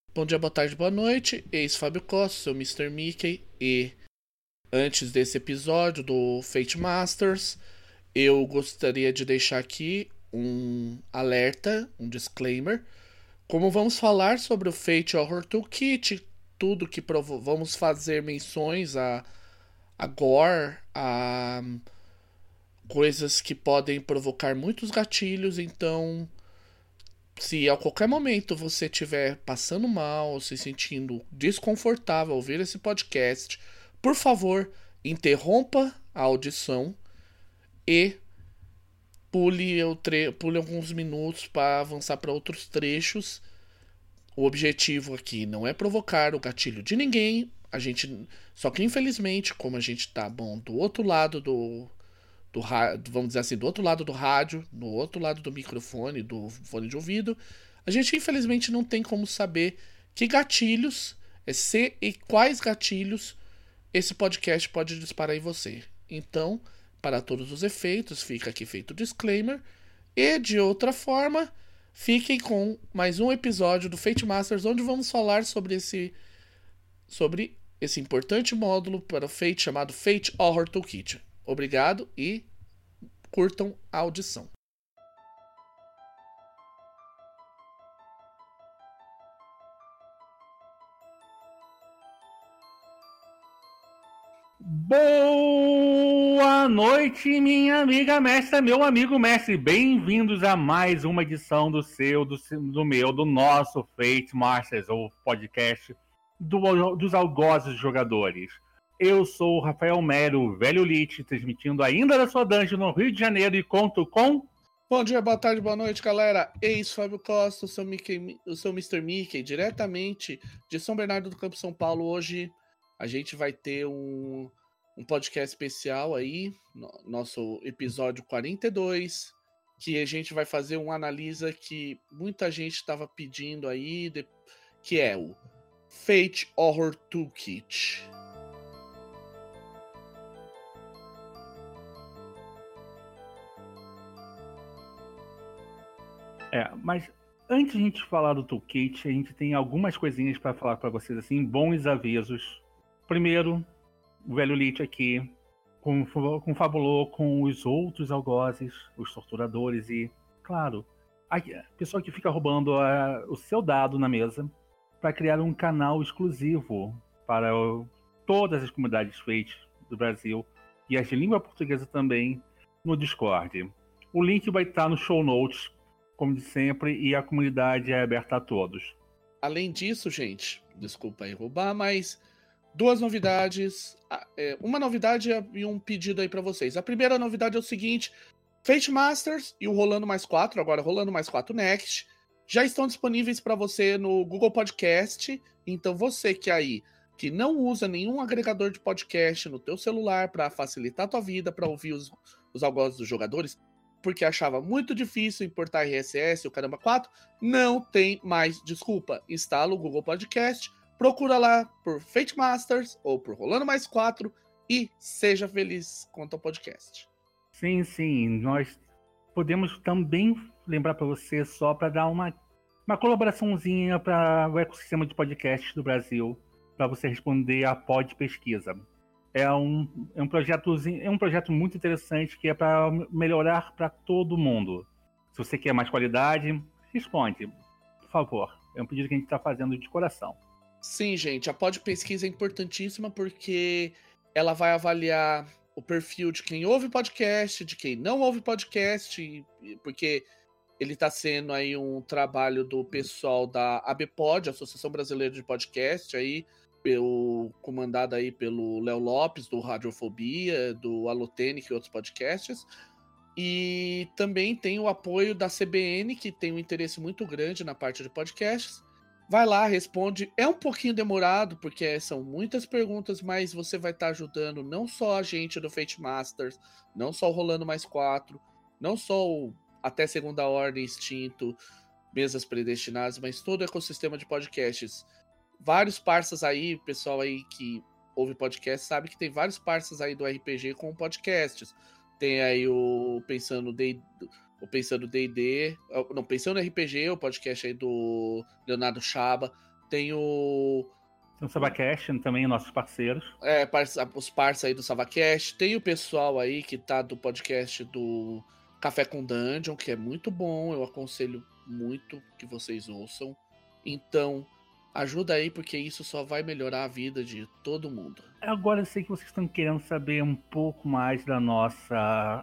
Bom dia, boa tarde, boa noite. Eis Fábio Costa, sou Mr. Mickey. E antes desse episódio do Fate Masters, eu gostaria de deixar aqui um alerta, um disclaimer. Como vamos falar sobre o Fate Horror Toolkit, tudo que vamos fazer menções a gore, a coisas que podem provocar muitos gatilhos, então se a qualquer momento você estiver passando mal, se sentindo desconfortável ao ouvir esse podcast, por favor, interrompa a audição e pule alguns minutos para avançar para outros trechos. O objetivo aqui não é provocar o gatilho de ninguém. Só que infelizmente, como a gente tá do outro lado vamos dizer assim, do outro lado do rádio, do outro lado do microfone, do fone de ouvido, a gente infelizmente não tem como saber que gatilhos, se e quais gatilhos esse podcast pode disparar em você. Então, para todos os efeitos, fica aqui feito o disclaimer. E de outra forma, fiquem com mais um episódio do Fate Masters, onde vamos falar sobre esse importante módulo para o Fate chamado Fate Horror Toolkit. Obrigado e curtam a audição. Boa noite, minha amiga mestra, meu amigo mestre. Bem-vindos a mais uma edição do nosso Fate Masters, ou podcast dos algozes jogadores. Eu sou o Rafael Mero, velho Lich, transmitindo ainda da sua dungeon no Rio de Janeiro e conto com... Bom dia, boa tarde, boa noite, galera. Eis Fábio Costa, eu sou Mr. Mickey, diretamente de São Bernardo do Campo, São Paulo. Hoje a gente vai ter um podcast especial aí, nosso episódio 42, que a gente vai fazer um analisa que muita gente estava pedindo aí, que é o Fate Horror Toolkit. Mas antes de a gente falar do Toolkit, a gente tem algumas coisinhas para falar para vocês, assim, bons avisos. Primeiro, o velho Lich aqui confabulou com os outros algozes, os torturadores e, claro, a pessoa que fica roubando o seu dado na mesa para criar um canal exclusivo para todas as comunidades Fate do Brasil e as de língua portuguesa também no Discord. O link vai estar no show notes, como de sempre, e a comunidade é aberta a todos. Além disso, gente, desculpa aí roubar, mas duas novidades, uma novidade e um pedido aí pra vocês. A primeira novidade é o seguinte: Fate Masters e o Rolando Mais 4, agora Rolando Mais 4 Next, já estão disponíveis para você no Google Podcast. Então você que não usa nenhum agregador de podcast no teu celular para facilitar a tua vida, para ouvir os algozes dos jogadores, porque achava muito difícil importar RSS, o caramba 4, não tem mais desculpa. Instala o Google Podcast, procura lá por Fate Masters ou por Rolando Mais 4 e seja feliz quanto ao podcast. Sim, nós podemos também lembrar para você, só para dar uma colaboraçãozinha para o ecossistema de podcasts do Brasil, para você responder a Pod Pesquisa. É um projeto muito interessante que é para melhorar para todo mundo. Se você quer mais qualidade, responde, por favor. É um pedido que a gente está fazendo de coração. Sim, gente, a Pod Pesquisa é importantíssima porque ela vai avaliar o perfil de quem ouve podcast, de quem não ouve podcast, porque ele está sendo aí um trabalho do pessoal da ABPOD, Associação Brasileira de Podcast, aí, comandado aí pelo Léo Lopes, do Radiofobia, do Alotênico e outros podcasts. E também tem o apoio da CBN, que tem um interesse muito grande na parte de podcasts. Vai lá, responde. É um pouquinho demorado, porque são muitas perguntas, mas você vai estar ajudando não só a gente do Fate Masters, não só o Rolando Mais 4, não só o Até Segunda Ordem, Extinto, Mesas Predestinadas, mas todo o ecossistema de podcasts. Vários parceiros aí, pessoal aí que ouve podcast sabe que tem vários parceiros aí do RPG com podcasts. Tem aí o Pensando D&D, não, Pensando RPG, o podcast aí do Leonardo Chaba. Tem o Savacast também, nossos parceiros. Os parceiros aí do Savacast. Tem o pessoal aí que tá do podcast do Café com Dungeon, que é muito bom. Eu aconselho muito que vocês ouçam. Então, ajuda aí, porque isso só vai melhorar a vida de todo mundo. Agora eu sei que vocês estão querendo saber um pouco mais da nossa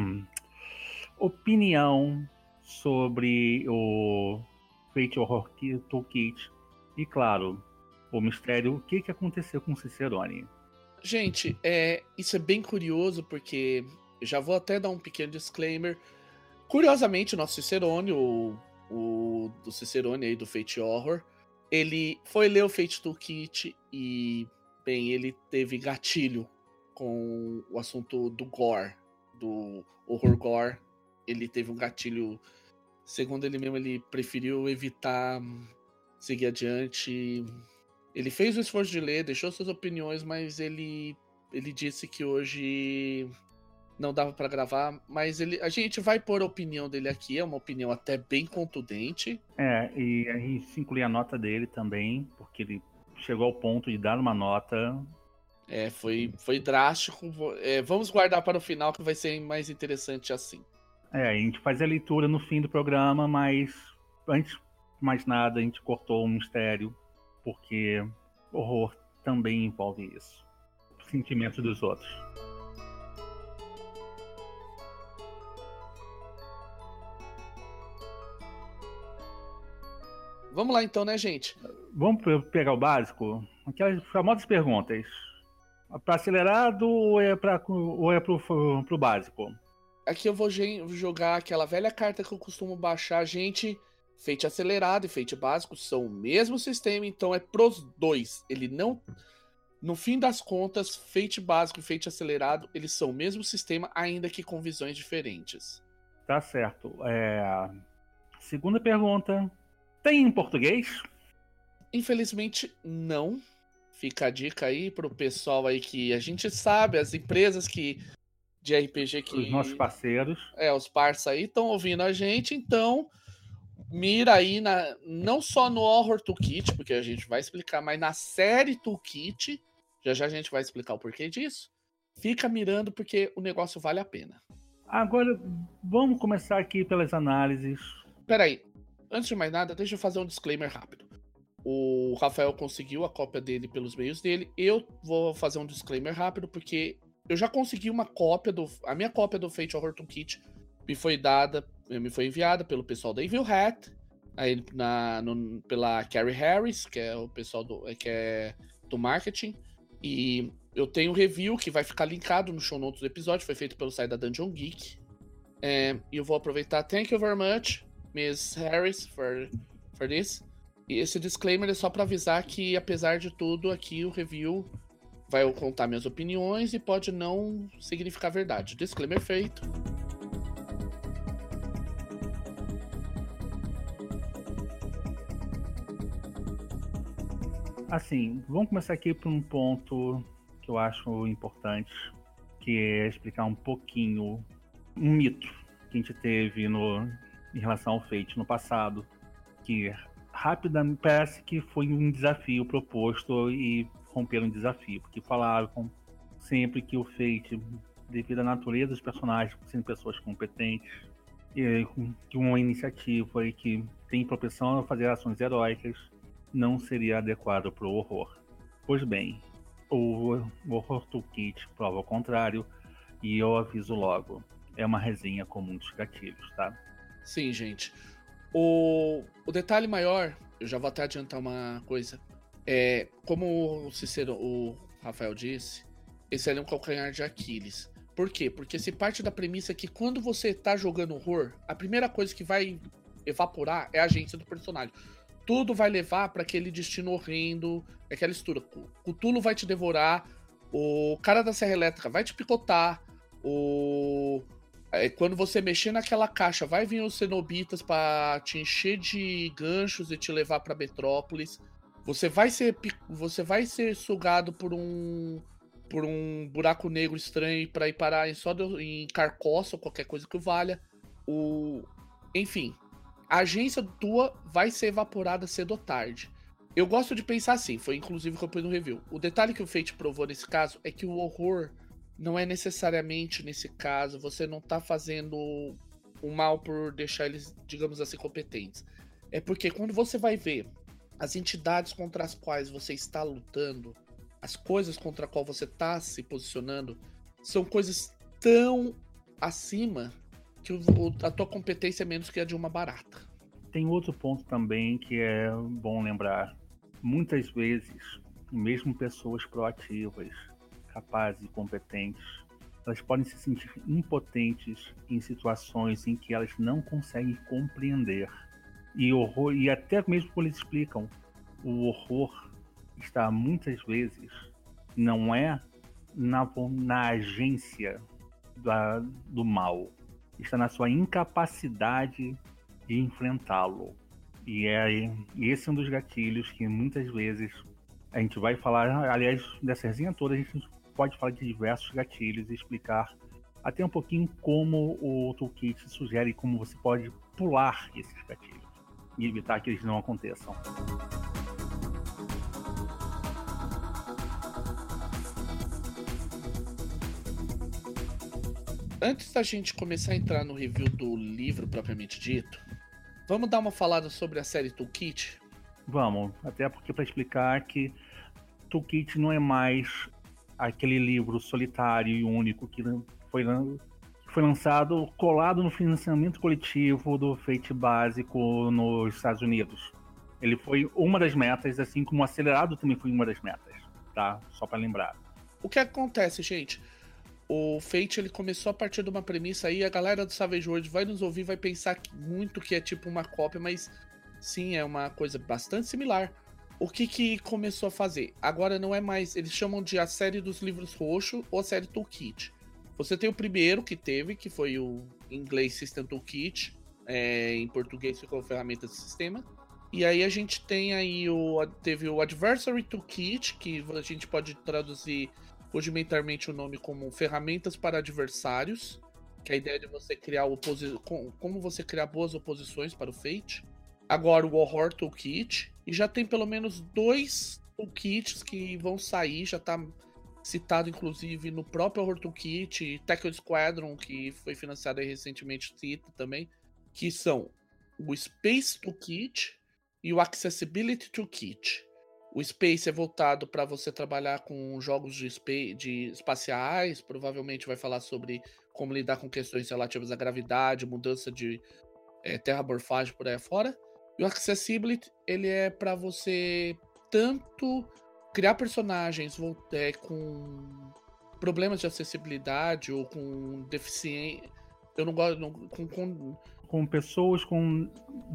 opinião sobre o Fate Horror Toolkit. E claro, o mistério, o que aconteceu com Cicerone. Gente, isso é bem curioso, porque eu já vou até dar um pequeno disclaimer. Curiosamente, o nosso Cicerone, o do Cicerone aí do Fate Horror, ele foi ler o Fate Toolkit e, bem, ele teve gatilho com o assunto do gore, do horror gore. Ele teve um gatilho, segundo ele mesmo, ele preferiu evitar seguir adiante. Ele fez o esforço de ler, deixou suas opiniões, mas ele disse que hoje não dava pra gravar, mas a gente vai pôr a opinião dele aqui, é uma opinião até bem contundente. E a gente inclui a nota dele também, porque ele chegou ao ponto de dar uma nota. Foi drástico. Vamos guardar para o final, que vai ser mais interessante assim. A gente faz a leitura no fim do programa, mas antes de mais nada, a gente cortou o mistério, porque horror também envolve isso. Os sentimentos dos outros. Vamos lá então, né, gente? Vamos pegar o básico? Aquelas famosas perguntas. Para acelerado ou é pro básico? Aqui eu vou jogar aquela velha carta que eu costumo baixar, gente. Fate acelerado e Fate básico são o mesmo sistema, então é pros dois. Ele não... No fim das contas, Fate básico e Fate acelerado, eles são o mesmo sistema, ainda que com visões diferentes. Tá certo. Segunda pergunta. Tem em português? Infelizmente, não. Fica a dica aí pro pessoal aí que a gente sabe, as empresas de RPG que... Os nossos parceiros. Os parceiros aí estão ouvindo a gente, então mira aí não só no Horror Toolkit, porque a gente vai explicar, mas na série Toolkit, já a gente vai explicar o porquê disso. Fica mirando, porque o negócio vale a pena. Agora, vamos começar aqui pelas análises. Peraí, antes de mais nada, deixa eu fazer um disclaimer rápido. O Rafael conseguiu a cópia dele pelos meios dele. Eu vou fazer um disclaimer rápido, porque eu já consegui uma cópia a minha cópia do Fate Horror Toolkit me foi enviada pelo pessoal da Evil Hat, aí pela Carrie Harris, que é o pessoal que é do marketing. E eu tenho um review que vai ficar linkado no show notes do episódio, foi feito pelo site da Dungeon Geek. E eu vou aproveitar. Thank you very much, Miss Harris, for this. E esse disclaimer é só para avisar que, apesar de tudo, aqui o review vai contar minhas opiniões e pode não significar verdade. Disclaimer feito. Assim, vamos começar aqui por um ponto que eu acho importante, que é explicar um pouquinho um mito que a gente teve em relação ao Fate no passado, que rapidamente parece que foi um desafio proposto e romperam um desafio, porque falaram sempre que o Fate, devido à natureza dos personagens sendo pessoas competentes, que uma iniciativa e que tem propensão a fazer ações heróicas, não seria adequado para o horror. Pois bem, o Horror Toolkit prova o contrário, e eu aviso logo, é uma resenha com muitos gatilhos, tá? Sim, gente. O detalhe maior, eu já vou até adiantar uma coisa, como o Rafael disse, esse é um calcanhar de Aquiles. Por quê? Porque se parte da premissa que quando você tá jogando horror, a primeira coisa que vai evaporar é a agência do personagem. Tudo vai levar para aquele destino horrendo, aquela história. O Cthulhu vai te devorar, o cara da Serra Elétrica vai te picotar, quando você mexer naquela caixa, vai vir os cenobitas para te encher de ganchos e te levar para Metrópolis. Você vai ser sugado por um buraco negro estranho para ir parar em Carcoça ou qualquer coisa que valha. Enfim, a agência tua vai ser evaporada cedo ou tarde. Eu gosto de pensar assim, foi inclusive o que eu pus no review. O detalhe que o Fate provou nesse caso é que o horror não é necessariamente, nesse caso, você não tá fazendo o mal por deixar eles, digamos assim, competentes. É porque quando você vai ver as entidades contra as quais você está lutando, as coisas contra a qual você está se posicionando, são coisas tão acima que a tua competência é menos que a de uma barata. Tem outro ponto também que é bom lembrar. Muitas vezes, mesmo pessoas proativas, capazes e competentes, elas podem se sentir impotentes em situações em que elas não conseguem compreender. E horror, e até mesmo quando eles explicam, o horror está muitas vezes não é na agência do mal, está na sua incapacidade de enfrentá-lo. E esse é um dos gatilhos que muitas vezes a gente vai falar, aliás, dessa resenha toda, a gente pode falar de diversos gatilhos e explicar até um pouquinho como o Toolkit sugere como você pode pular esses gatilhos e evitar que eles não aconteçam. Antes da gente começar a entrar no review do livro propriamente dito, vamos dar uma falada sobre a série Toolkit? Vamos, até porque para explicar que Toolkit não é mais aquele livro solitário e único que foi lançado colado no financiamento coletivo do Fate básico nos Estados Unidos. Ele foi uma das metas, assim como o Acelerado também foi uma das metas, tá? Só para lembrar. O que acontece, gente? O Fate ele começou a partir de uma premissa aí, a galera do Savage Worlds vai nos ouvir, vai pensar muito que é tipo uma cópia, mas sim, é uma coisa bastante similar. O que começou a fazer? Agora não é mais, eles chamam de a série dos livros roxo ou a série Toolkit. Você tem o primeiro que teve, que foi o inglês System Toolkit, em português ficou ferramenta de sistema. E aí a gente tem aí teve o Adversary Toolkit, que a gente pode traduzir rudimentarmente o nome como ferramentas para adversários, que é a ideia de você criar como você criar boas oposições para o Fate. Agora o Horror Toolkit, e já tem pelo menos 2 toolkits que vão sair, já tá citado inclusive no próprio Horror Toolkit, Tackle Squadron, que foi financiado aí recentemente, cita também, que são o Space Toolkit e o Accessibility Toolkit. O Space é voltado para você trabalhar com jogos de espaciais, provavelmente vai falar sobre como lidar com questões relativas à gravidade, mudança de terramorfagem por aí afora. E o Accessibility, ele é para você tanto criar personagens com problemas de acessibilidade ou com deficiência. Eu não gosto. Com pessoas com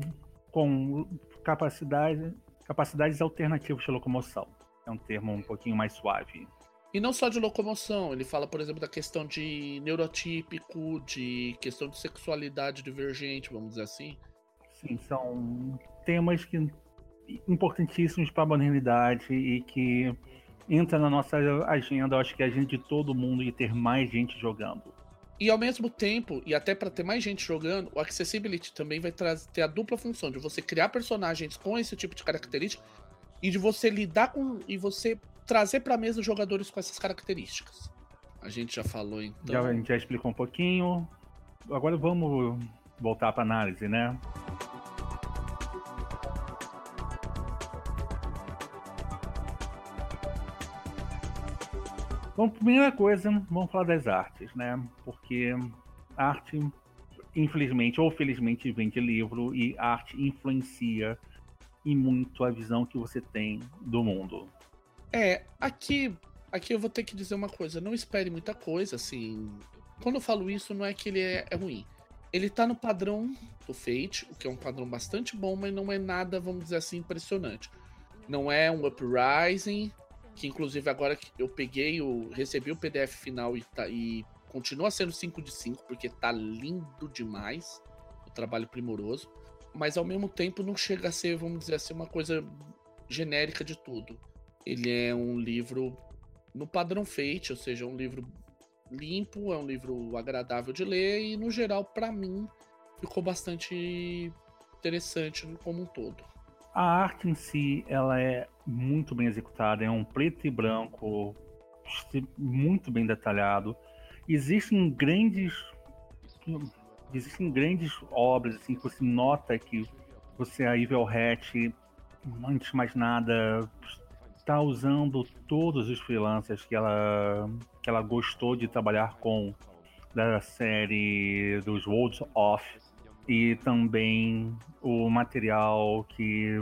capacidades alternativas de locomoção. É um termo um pouquinho mais suave. E não só de locomoção, ele fala, por exemplo, da questão de neurotípico, de questão de sexualidade divergente, vamos dizer assim. Sim, são temas importantíssimos para a modernidade e que entra na nossa agenda, eu acho que a agenda de todo mundo, de ter mais gente jogando. E ao mesmo tempo, e até para ter mais gente jogando, o Accessibility também vai ter a dupla função de você criar personagens com esse tipo de característica e de você lidar com e você trazer para a mesa jogadores com essas características. A gente já falou então. A gente já explicou um pouquinho. Agora vamos voltar para análise, né? Bom, primeira coisa, vamos falar das artes, né? Porque arte, infelizmente ou felizmente, vem de livro e arte influencia e muito a visão que você tem do mundo. Aqui eu vou ter que dizer uma coisa, não espere muita coisa, assim. Quando eu falo isso, não é que ele é ruim. Ele tá no padrão do Fate, o que é um padrão bastante bom, mas não é nada, vamos dizer assim, impressionante. Não é um Uprising, que inclusive agora que eu recebi o PDF final e continua sendo 5 de 5, porque tá lindo demais, o trabalho primoroso, mas ao mesmo tempo não chega a ser, vamos dizer assim, uma coisa genérica de tudo. Ele é um livro no padrão Fate, ou seja, um livro limpo, é um livro agradável de ler e no geral, para mim, ficou bastante interessante como um todo. A arte em si, ela é muito bem executada, é um preto e branco muito bem detalhado. Existem grandes obras assim que você nota que a Evil Hat, antes de mais nada, está usando todos os freelancers que ela gostou de trabalhar com, da série dos Worlds of, e também o material que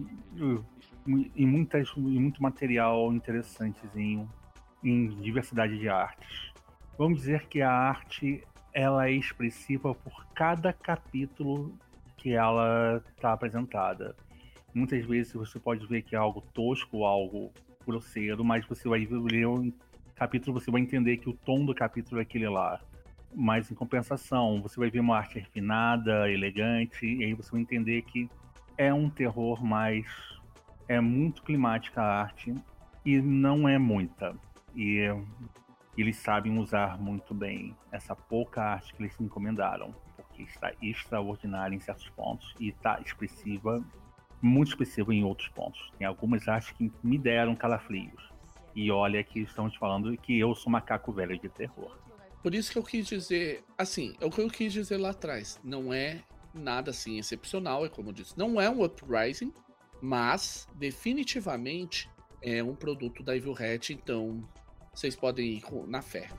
e muito material interessantezinho em diversidade de artes. Vamos dizer que a arte ela é expressiva por cada capítulo que ela está apresentada. Muitas vezes você pode ver que é algo tosco, algo grosseiro, mas você vai ler um capítulo, você vai entender que o tom do capítulo é aquele lá. Mas em compensação, você vai ver uma arte refinada, elegante, e aí você vai entender que é um terror, mas é muito climática a arte e não é muita. E eles sabem usar muito bem essa pouca arte que eles se encomendaram, porque está extraordinária em certos pontos e está expressiva, muito expressiva em outros pontos. Tem algumas artes que me deram calafrios. E olha que estamos falando que eu sou macaco velho de terror. Por isso que eu quis dizer, assim, é o que eu quis dizer lá atrás. Não é nada assim excepcional, é como eu disse. Não é um Uprising, mas definitivamente é um produto da Evil Hat, então vocês podem ir na fé.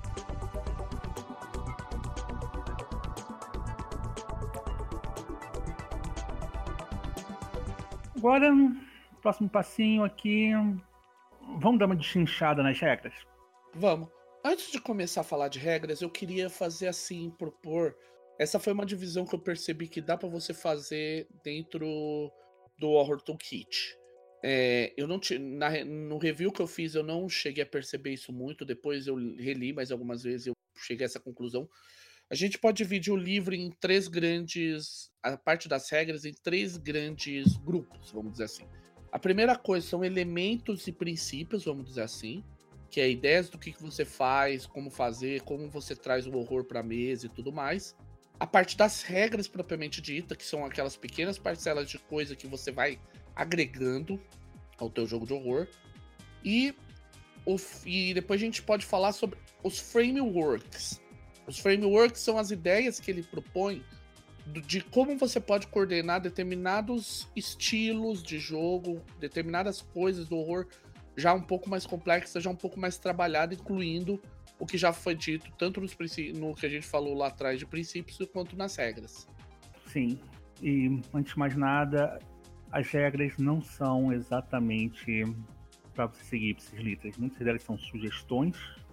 Agora, próximo passinho aqui. Vamos dar uma deschinchada nas regras? Vamos. Antes de começar a falar de regras, eu queria fazer assim, propor. Essa foi uma divisão que eu percebi que dá pra você fazer dentro do Horror Toolkit. Eu não no review que eu fiz, eu não cheguei a perceber isso muito. Depois eu reli mais algumas vezes e eu cheguei a essa conclusão. A gente pode dividir o livro em três grandes. A parte das regras em três grandes grupos, vamos dizer assim. A primeira coisa são elementos e princípios, vamos dizer assim, que é ideias do que você faz, como fazer, como você traz o horror para a mesa e tudo mais. A parte das regras propriamente dita, que são aquelas pequenas parcelas de coisa que você vai agregando ao teu jogo de horror. E depois a gente pode falar sobre os frameworks. Os frameworks são as ideias que ele propõe de como você pode coordenar determinados estilos de jogo, determinadas coisas do horror já um pouco mais complexa, já um pouco mais trabalhada, incluindo o que já foi dito tanto no que a gente falou lá atrás de princípios, quanto nas regras. Sim, e antes de mais nada, as regras não são exatamente para você seguir ipsis literis. Muitas delas são sugestões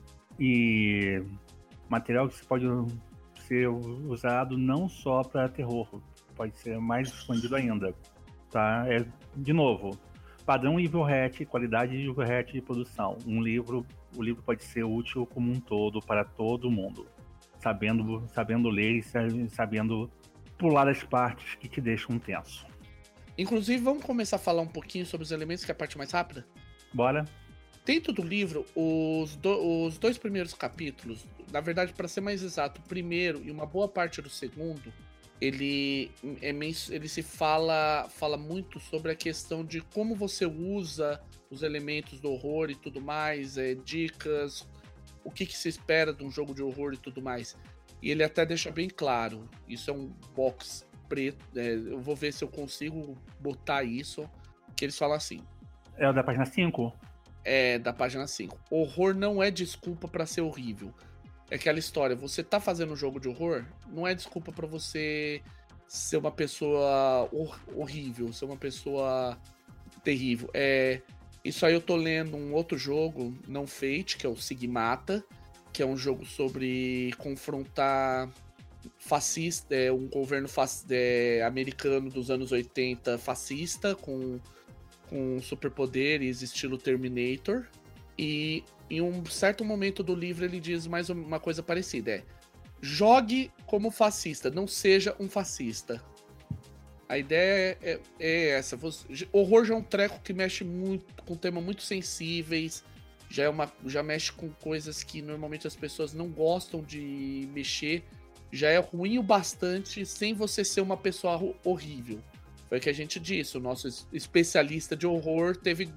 e material que você pode ser usado não só para terror, pode ser mais expandido ainda, tá? De novo, padrão Evil Hat, qualidade de Evil Hat de produção. O livro pode ser útil como um todo para todo mundo, sabendo ler e sabendo pular as partes que te deixam tenso. Inclusive, vamos começar a falar um pouquinho sobre os elementos, que é a parte mais rápida? Bora? Dentro do livro, os dois primeiros capítulos, na verdade, para ser mais exato, o primeiro e uma boa parte do segundo, ele se fala muito sobre a questão de como você usa os elementos do horror e tudo mais, dicas, o que se espera de um jogo de horror e tudo mais. E ele até deixa bem claro, isso é um box preto, eu vou ver se eu consigo botar isso, que eles falam assim. É o da página 5? É, da página 5. Horror não é desculpa pra ser horrível. É aquela história, você tá fazendo um jogo de horror, não é desculpa pra você ser uma pessoa horrível, ser uma pessoa terrível. Isso aí eu tô lendo um outro jogo, não Fate, que é o Sigmata, que é um jogo sobre confrontar fascista, um governo americano dos anos 80 fascista, com superpoderes estilo Terminator. E em um certo momento do livro ele diz mais uma coisa parecida, jogue como fascista, não seja um fascista. A ideia é essa. Horror já é um treco que mexe muito com temas muito sensíveis, já mexe com coisas que normalmente as pessoas não gostam de mexer, já é ruim o bastante sem você ser uma pessoa horrível. Foi o que a gente disse, o nosso especialista de horror teve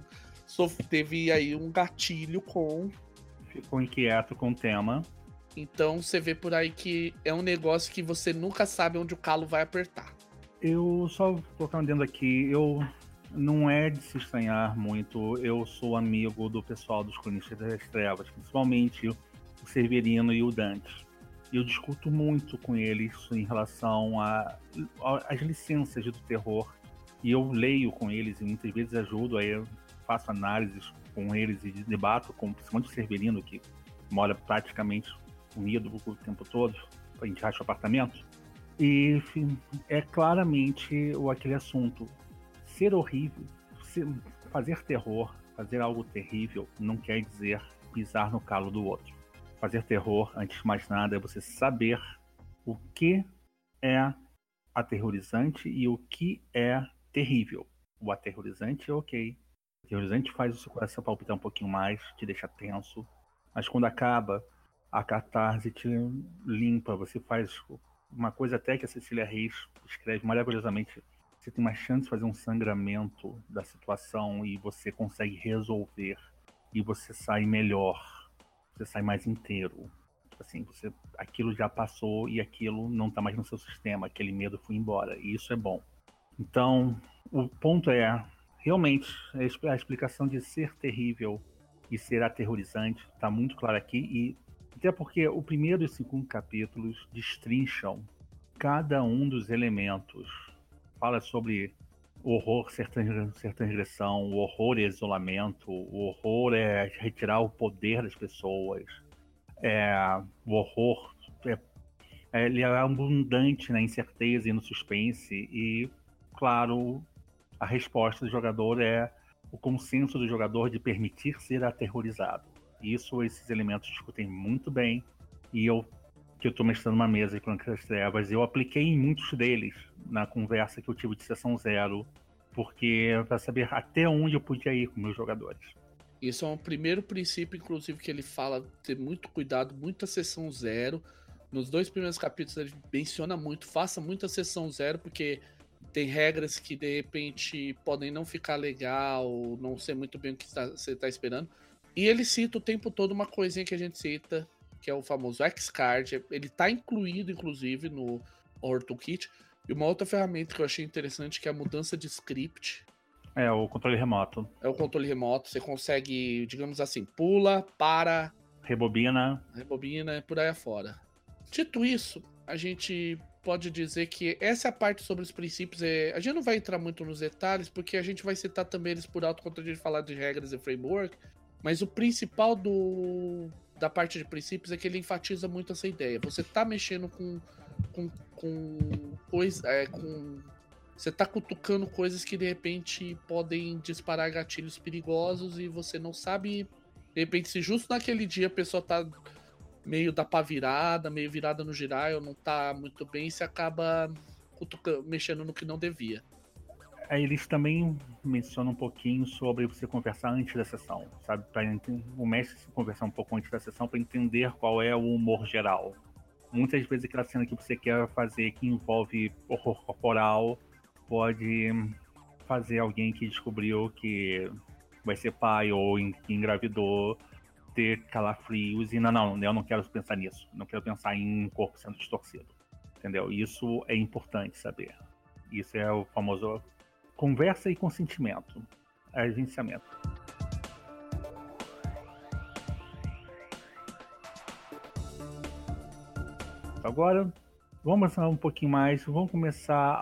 aí um gatilho com... Ficou inquieto com o tema. Então você vê por aí que é um negócio que você nunca sabe onde o calo vai apertar. Eu só vou colocar um dentro aqui, não é de se estranhar muito, eu sou amigo do pessoal dos Cronistas das Trevas, principalmente o Severino e o Dante. Eu discuto muito com eles em relação às licenças do terror, e eu leio com eles e muitas vezes ajudo, aí eu faço análises com eles e debato com principalmente o Severino, que mora praticamente unido o tempo todo, a gente racha o apartamento. E enfim, é claramente aquele assunto. Ser horrível, fazer terror, fazer algo terrível, não quer dizer pisar no calo do outro. Fazer terror, antes de mais nada, é você saber o que é aterrorizante e o que é terrível. O aterrorizante é ok. O aterrorizante faz o seu coração palpitar um pouquinho mais, te deixa tenso. Mas quando acaba, a catarse te limpa. Você faz uma coisa até que a Cecília Reis escreve maravilhosamente. Você tem uma chance de fazer um sangramento da situação e você consegue resolver. E você sai melhor. Você sai mais inteiro. Assim, aquilo já passou e aquilo não está mais no seu sistema. Aquele medo foi embora. E isso é bom. Então, o ponto é, realmente, a explicação de ser terrível e ser aterrorizante está muito clara aqui. E até porque o primeiro e o segundo capítulos destrincham cada um dos elementos. Fala sobre o horror ser transgressão, o horror é isolamento, o horror é retirar o poder das pessoas. O horror ele é abundante na incerteza e no suspense. E, claro, a resposta do jogador é o consenso do jogador de permitir ser aterrorizado. Isso, esses elementos discutem muito bem. E que eu estou mestrando uma mesa de Crônicas das Trevas, eu apliquei em muitos deles na conversa que eu tive de sessão zero, porque para saber até onde eu podia ir com meus jogadores. Isso é um primeiro princípio, inclusive, que ele fala, ter muito cuidado, muita sessão zero. Nos 2 primeiros capítulos ele menciona muito, faça muita sessão zero, porque tem regras que de repente podem não ficar legal, não ser muito bem o que você está esperando. E ele cita o tempo todo uma coisinha que a gente cita, que é o famoso X-Card. Ele está incluído, inclusive, no Horror Toolkit. E uma outra ferramenta que eu achei interessante, que é a mudança de script. É o controle remoto. É o controle remoto. Você consegue, digamos assim, pula, para, rebobina e por aí afora. Dito isso, a gente pode dizer que essa é a parte sobre os princípios. A gente não vai entrar muito nos detalhes, porque a gente vai citar também eles por alto quando a gente falar de regras e framework. Mas o principal da parte de princípios é que ele enfatiza muito essa ideia. Você tá mexendo com coisa, você tá cutucando coisas que de repente podem disparar gatilhos perigosos e você não sabe, de repente, se justo naquele dia a pessoa tá meio da pá virada, meio virada no giraio, não tá muito bem, você acaba mexendo no que não devia. Eles também mencionam um pouquinho sobre você conversar antes da sessão, sabe? O mestre conversar um pouco antes da sessão para entender qual é o humor geral. Muitas vezes aquela cena que você quer fazer que envolve horror corporal pode fazer alguém que descobriu que vai ser pai ou que engravidou ter calafrios e não, eu não quero pensar nisso. Não quero pensar em um corpo sendo distorcido. Entendeu? Isso é importante saber. Isso é o famoso conversa e consentimento. Agenciamento. Agora, vamos falar um pouquinho mais. Vamos começar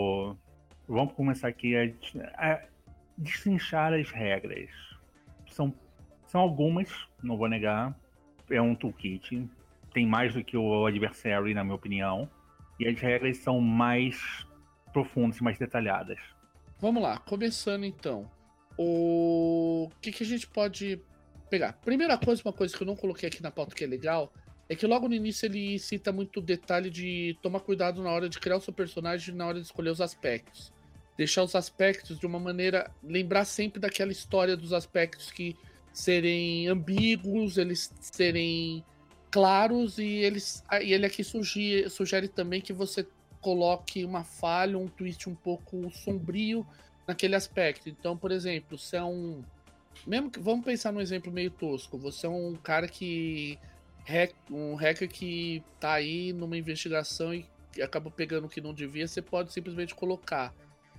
aqui a destrinchar as regras. São algumas, não vou negar. É um toolkit. Tem mais do que o Adversary, na minha opinião. E as regras são mais profundas e mais detalhadas. Vamos lá, começando então. O que a gente pode pegar? Primeira coisa, uma coisa que eu não coloquei aqui na pauta que é legal, é que logo no início ele cita muito o detalhe de tomar cuidado na hora de criar o seu personagem, na hora de escolher os aspectos. Deixar os aspectos de uma maneira... Lembrar sempre daquela história dos aspectos que serem ambíguos, eles serem claros, e ele aqui sugere também que você coloque uma falha, um twist um pouco sombrio naquele aspecto. Então, por exemplo, se é um... Vamos pensar num exemplo meio tosco. Você é um cara que... um hacker que tá aí numa investigação e acabou pegando o que não devia, você pode simplesmente colocar.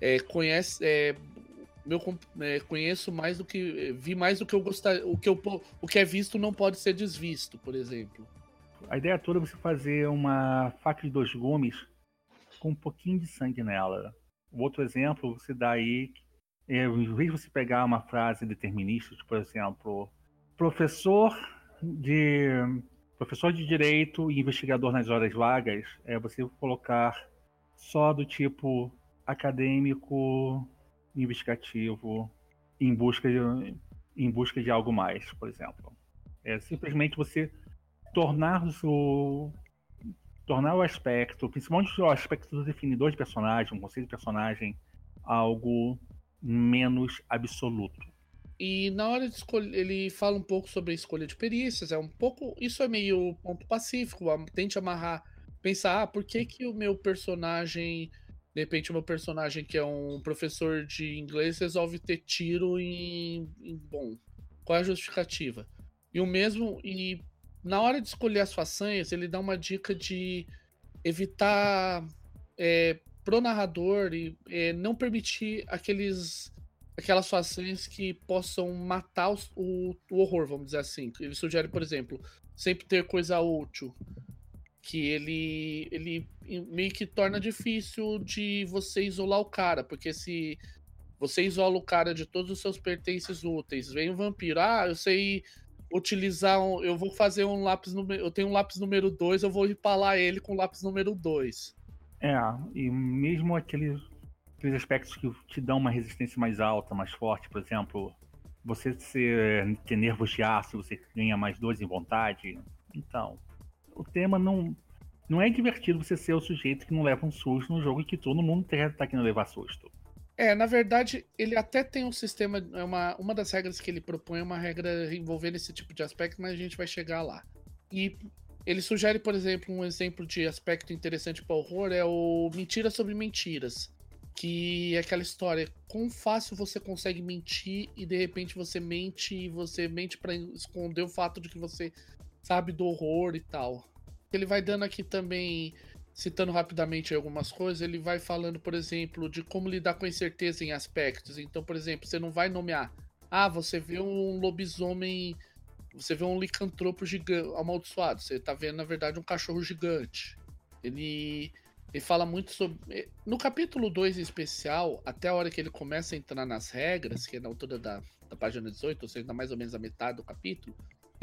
Conheço mais do que... Vi mais do que eu gostaria... O que é visto não pode ser desvisto, por exemplo. A ideia toda é você fazer uma faca de 2 gumes com um pouquinho de sangue nela. O outro exemplo você dá aí, em vez de você pegar uma frase determinista, tipo, por exemplo, professor de direito e investigador nas horas vagas, é você colocar só do tipo acadêmico, investigativo, em busca de algo mais, por exemplo. É simplesmente você tornar o aspecto, principalmente o aspecto do definidor de personagem, um conceito de personagem, algo menos absoluto. E na hora de escolher, ele fala um pouco sobre a escolha de perícias, isso é meio ponto pacífico, tente amarrar, pensar, por que que o meu personagem, de repente o meu personagem que é um professor de inglês resolve ter tiro bom, qual é a justificativa? E na hora de escolher as façanhas, ele dá uma dica de evitar pro narrador e não permitir aquelas façanhas que possam matar o horror, vamos dizer assim. Ele sugere, por exemplo, sempre ter coisa útil, que ele meio que torna difícil de você isolar o cara, porque se você isola o cara de todos os seus pertences úteis, vem um vampiro, eu sei utilizar eu vou fazer um lápis número, eu tenho um lápis número 2, eu vou empalar ele com o lápis número 2. E mesmo aqueles aspectos que te dão uma resistência mais alta, mais forte, por exemplo, você ter nervos de aço, você ganha mais 2 em vontade. Então, o tema não é divertido você ser o sujeito que não leva um susto no jogo e que todo mundo tá querendo levar susto. Na verdade, ele até tem um sistema, uma das regras que ele propõe é uma regra envolvendo esse tipo de aspecto, mas a gente vai chegar lá. E ele sugere, por exemplo, um exemplo de aspecto interessante para horror é o mentira sobre mentiras, que é aquela história, quão fácil você consegue mentir e de repente você mente para esconder o fato de que você sabe do horror e tal. Ele vai dando aqui também, citando rapidamente algumas coisas, ele vai falando, por exemplo, de como lidar com a incerteza em aspectos. Então, por exemplo, você não vai nomear, você vê um lobisomem, você vê um licantropo gigante, amaldiçoado, você tá vendo, na verdade, um cachorro gigante. Ele fala muito sobre... No capítulo 2 em especial, até a hora que ele começa a entrar nas regras, que é na altura da página 18, ou seja, mais ou menos a metade do capítulo,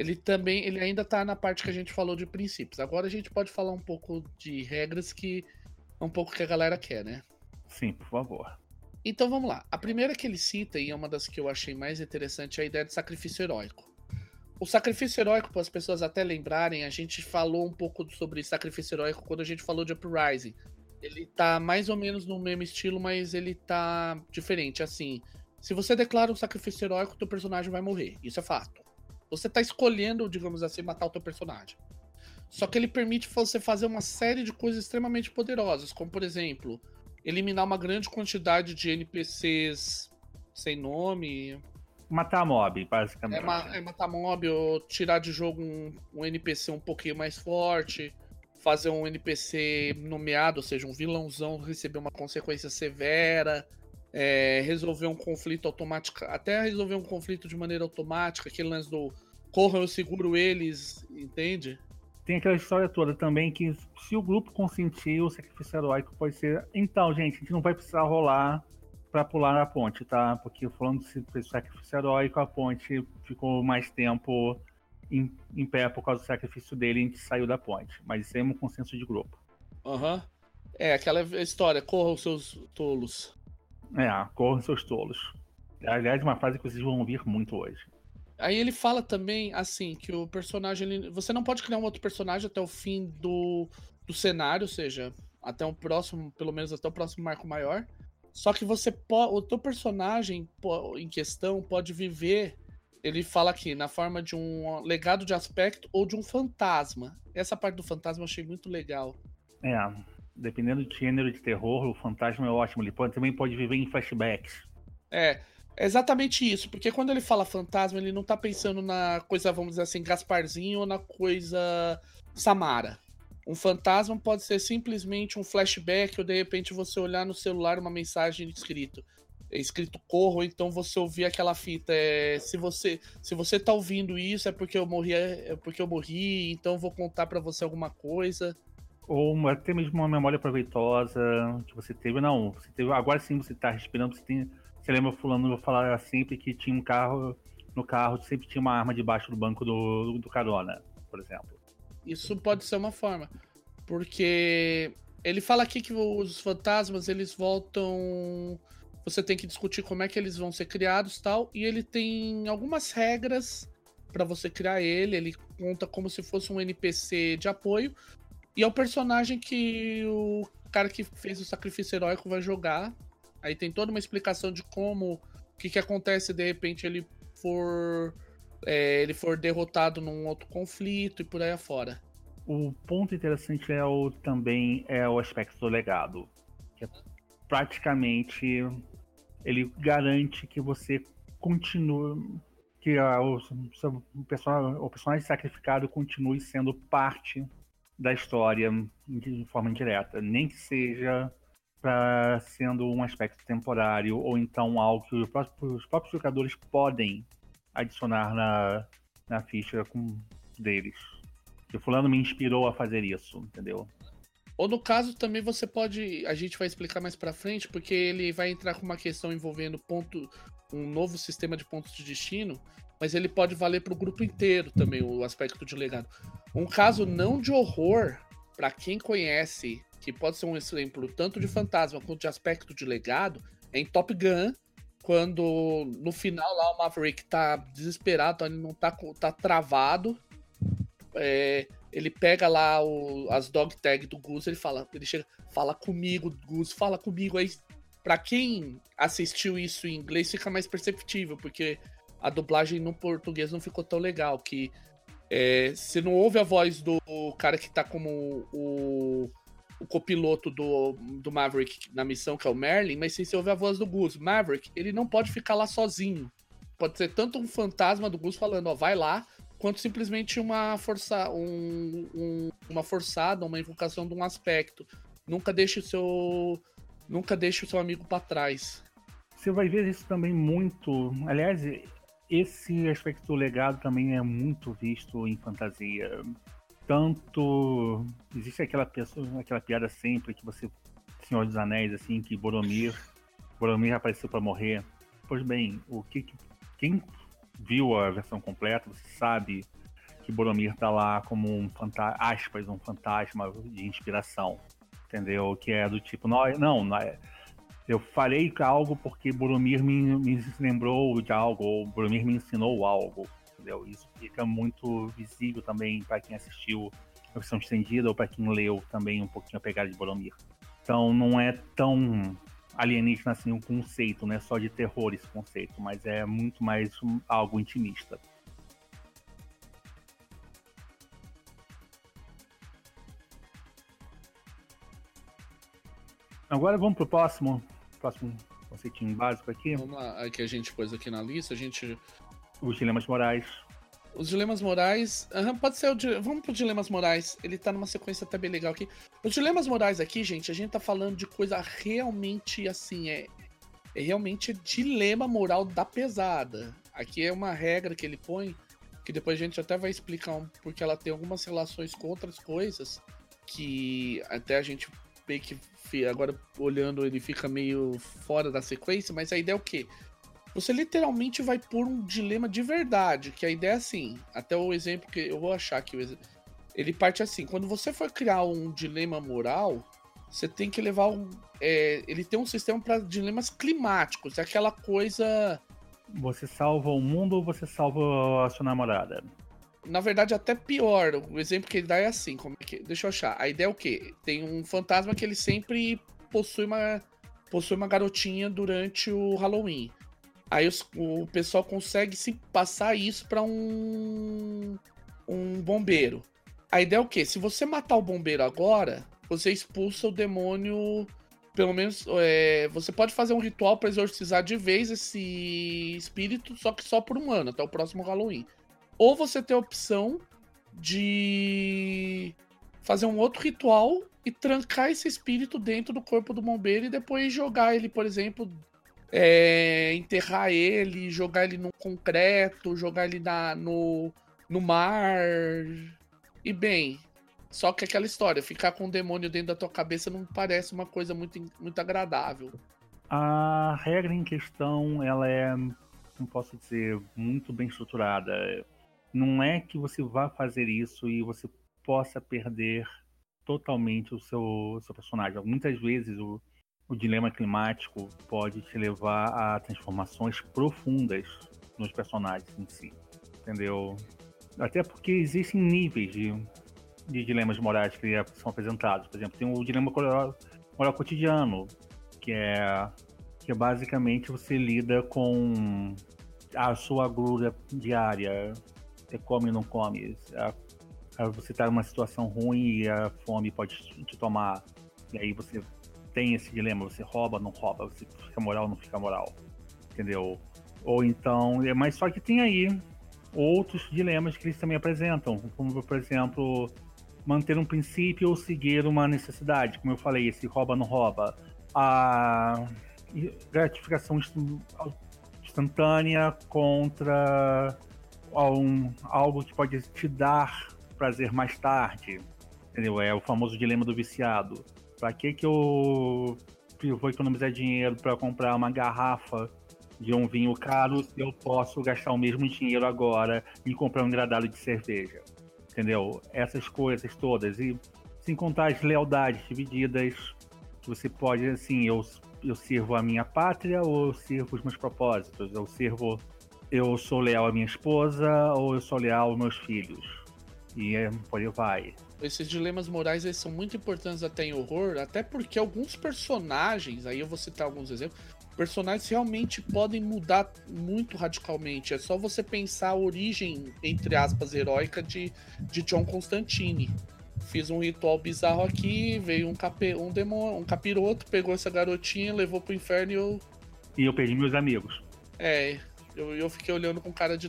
ele ainda tá na parte que a gente falou de princípios. Agora a gente pode falar um pouco de regras, que é um pouco que a galera quer, né? Sim, por favor. Então vamos lá. A primeira que ele cita, e é uma das que eu achei mais interessante, é a ideia de sacrifício heróico. O sacrifício heróico, para as pessoas até lembrarem, a gente falou um pouco sobre sacrifício heróico quando a gente falou de Uprising. Ele tá mais ou menos no mesmo estilo, mas ele tá diferente. Assim, se você declara um sacrifício heróico, teu personagem vai morrer. Isso é fato. Você tá escolhendo, digamos assim, matar o teu personagem. Só que ele permite você fazer uma série de coisas extremamente poderosas, como, por exemplo, eliminar uma grande quantidade de NPCs sem nome. Matar mob, basicamente. Matar mob, ou tirar de jogo um NPC um pouquinho mais forte, fazer um NPC nomeado, ou seja, um vilãozão receber uma consequência severa, resolver um conflito automático, até resolver um conflito de maneira automática, aquele lance do corram, eu seguro eles, entende? Tem aquela história toda também que se o grupo consentir, o sacrifício heróico pode ser... Então, gente, a gente não vai precisar rolar pra pular na ponte, tá? Porque falando de sacrifício heróico, a ponte ficou mais tempo em pé por causa do sacrifício dele e a gente saiu da ponte. Mas isso é um consenso de grupo. Aham. Aquela história, corram seus tolos. Corram seus tolos. Aliás, uma frase que vocês vão ouvir muito hoje. Aí ele fala também, assim, que o personagem... Você não pode criar um outro personagem até o fim do cenário, ou seja, até o próximo, pelo menos até o próximo marco maior. Só que o teu personagem em questão pode viver, ele fala aqui, na forma de um legado de aspecto ou de um fantasma. Essa parte do fantasma eu achei muito legal. Dependendo do gênero de terror, o fantasma é ótimo. Ele também pode viver em flashbacks. É exatamente isso, porque quando ele fala fantasma, ele não tá pensando na coisa, vamos dizer assim, Gasparzinho ou na coisa Samara. Um fantasma pode ser simplesmente um flashback ou de repente você olhar no celular uma mensagem escrito corro, ou então você ouvir aquela fita, se você tá ouvindo isso é porque eu morri, então eu vou contar pra você alguma coisa. Ou até mesmo uma memória proveitosa que você teve. Não, você teve. Agora sim você tá respirando, você lembra fulano falar sempre que tinha um carro, no carro sempre tinha uma arma debaixo do banco do carona, por exemplo. Isso pode ser uma forma, porque ele fala aqui que os fantasmas, eles voltam. Você tem que discutir como é que eles vão ser criados e tal. E ele tem algumas regras pra você criar ele. Ele conta como se fosse um NPC de apoio. E é o personagem que o cara que fez o sacrifício heróico vai jogar. Aí tem toda uma explicação de como, o que acontece de repente ele for derrotado num outro conflito e por aí afora. O ponto interessante também é o aspecto do legado, que é praticamente ele garante que você continue, que o personagem sacrificado continue sendo parte da história de forma indireta, nem que seja sendo um aspecto temporário ou então algo que os próprios jogadores podem adicionar na ficha deles. Que fulano me inspirou a fazer isso, entendeu? Ou no caso também você pode, a gente vai explicar mais pra frente, porque ele vai entrar com uma questão envolvendo um novo sistema de pontos de destino, mas ele pode valer pro grupo inteiro também, o aspecto de legado. Um caso não de horror, pra quem conhece, que pode ser um exemplo tanto de fantasma quanto de aspecto de legado, é em Top Gun, quando no final lá o Maverick tá desesperado, ele não tá travado, ele pega lá as dog tag do Gus, ele chega, fala comigo, Gus, fala comigo. Aí, pra quem assistiu isso em inglês, fica mais perceptível, porque a dublagem no português não ficou tão legal, que você não ouve a voz do cara que tá como o copiloto do Maverick na missão, que é o Merlin, mas sim você ouve a voz do Gus. Maverick, ele não pode ficar lá sozinho. Pode ser tanto um fantasma do Gus falando, ó, vai lá, quanto simplesmente uma forçada, uma invocação de um aspecto. Nunca deixe o seu amigo para trás. Você vai ver isso também muito. Aliás, esse aspecto do legado também é muito visto em fantasia. Tanto existe aquela piada sempre que você, Senhor dos Anéis, assim, que Boromir apareceu para morrer. Pois bem, quem viu a versão completa, você sabe que Boromir tá lá como um fantasma de inspiração, entendeu? Que é do tipo, eu falei algo porque Boromir me lembrou de algo, ou Boromir me ensinou algo, entendeu? Isso fica muito visível também para quem assistiu a versão estendida ou para quem leu também um pouquinho a pegada de Boromir. Então não é tão alienígena assim o conceito, não é só de terror esse conceito, mas é muito mais algo intimista. Agora vamos pro próximo conceitinho básico aqui. Vamos lá, que a gente pôs aqui na lista, Os dilemas morais. Os dilemas morais. Pode ser vamos pro dilemas morais. Ele tá numa sequência até bem legal aqui. Os dilemas morais aqui, gente, a gente tá falando de coisa realmente assim, realmente dilema moral da pesada. Aqui é uma regra que ele põe, que depois a gente até vai explicar porque ela tem algumas relações com outras coisas, que até a gente vê que agora olhando ele fica meio fora da sequência, mas a ideia é o quê? Você literalmente vai pôr um dilema de verdade, que a ideia é assim, até o exemplo que eu vou achar aqui, ele parte assim, quando você for criar um dilema moral, você tem que levar ele tem um sistema para dilemas climáticos, é aquela coisa... Você salva o mundo ou você salva a sua namorada? Na verdade, até pior, o exemplo que ele dá é assim, deixa eu achar, a ideia é o quê? Tem um fantasma que ele sempre possui uma garotinha durante o Halloween. Aí o pessoal consegue se passar isso pra um bombeiro. A ideia é o quê? Se você matar o bombeiro agora, você expulsa o demônio. Pelo menos, você pode fazer um ritual pra exorcizar de vez esse espírito, só que só por um ano, até o próximo Halloween. Ou você tem a opção de fazer um outro ritual e trancar esse espírito dentro do corpo do bombeiro e depois jogar ele, por exemplo, enterrar ele, jogar ele no concreto, jogar ele no mar. E bem, só que aquela história, ficar com um demônio dentro da tua cabeça não parece uma coisa muito agradável. A regra em questão, ela é, como posso dizer, muito bem estruturada. Não é que você vá fazer isso e você possa perder totalmente o seu personagem. Muitas vezes o dilema climático pode te levar a transformações profundas nos personagens em si, entendeu? Até porque existem níveis de dilemas morais que são apresentados. Por exemplo, tem o dilema moral cotidiano, que é basicamente você lida com a sua agulha diária. Você come ou não come. Você está numa situação ruim e a fome pode te tomar. E aí você tem esse dilema, você rouba ou não rouba, você fica moral ou não fica moral. Entendeu? Ou então, mas só que tem aí outros dilemas que eles também apresentam, como por exemplo, manter um princípio ou seguir uma necessidade, como eu falei, esse rouba ou não rouba. A gratificação instantânea contra algo que pode te dar prazer mais tarde, entendeu? É o famoso dilema do viciado. Pra que eu vou economizar dinheiro para comprar uma garrafa de um vinho caro se eu posso gastar o mesmo dinheiro agora e comprar um engradado de cerveja? Entendeu? Essas coisas todas. E sem contar as lealdades divididas, que você pode, assim, eu sirvo a minha pátria ou eu sirvo os meus propósitos? Eu sou leal à minha esposa ou eu sou leal aos meus filhos? E por aí vai. Esses dilemas morais eles são muito importantes até em horror, até porque alguns personagens, aí eu vou citar alguns exemplos, personagens realmente podem mudar muito radicalmente. É só você pensar a origem, entre aspas, heróica de John Constantine. Fiz um ritual bizarro aqui, veio um demônio, um capiroto, pegou essa garotinha, levou pro inferno e eu perdi meus amigos. Eu fiquei olhando com cara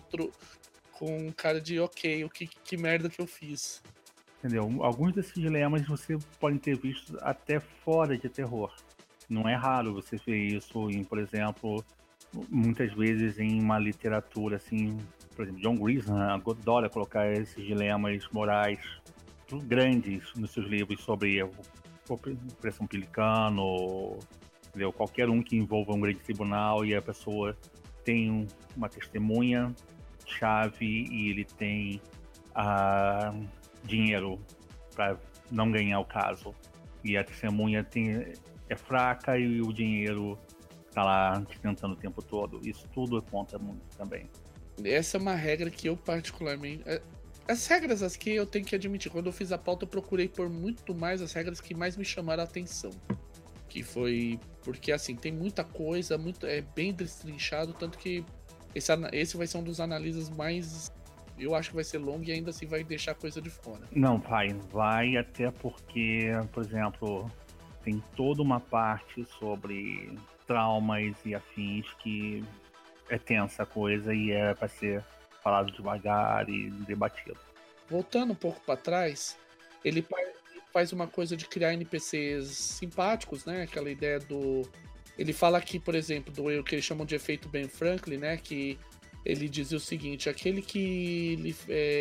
de ok, que merda que eu fiz. Entendeu? Alguns desses dilemas você pode ter visto até fora de terror. Não é raro você ver isso em, por exemplo, muitas vezes em uma literatura assim, por exemplo, John Grisham adora colocar esses dilemas morais grandes nos seus livros sobre opressão pelicano, entendeu? Qualquer um que envolva um grande tribunal e a pessoa tem uma testemunha chave e ele tem dinheiro para não ganhar o caso e a testemunha é fraca e o dinheiro tá lá te tentando o tempo todo. Isso tudo conta muito também. Essa é uma regra que eu particularmente... As regras aqui eu tenho que admitir, quando eu fiz a pauta eu procurei por muito mais as regras que mais me chamaram a atenção. Que foi... Porque assim, tem muita coisa, é bem destrinchado, tanto que esse vai ser um dos analistas mais... Eu acho que vai ser longo e ainda assim vai deixar coisa de fora. Não, vai até porque, por exemplo, tem toda uma parte sobre traumas e afins que é tensa a coisa e é para ser falado devagar e debatido. Voltando um pouco para trás, ele faz uma coisa de criar NPCs simpáticos, né? Aquela ideia do... Ele fala aqui, por exemplo, do que eles chamam de efeito Ben Franklin, né? Que ele dizia o seguinte: aquele que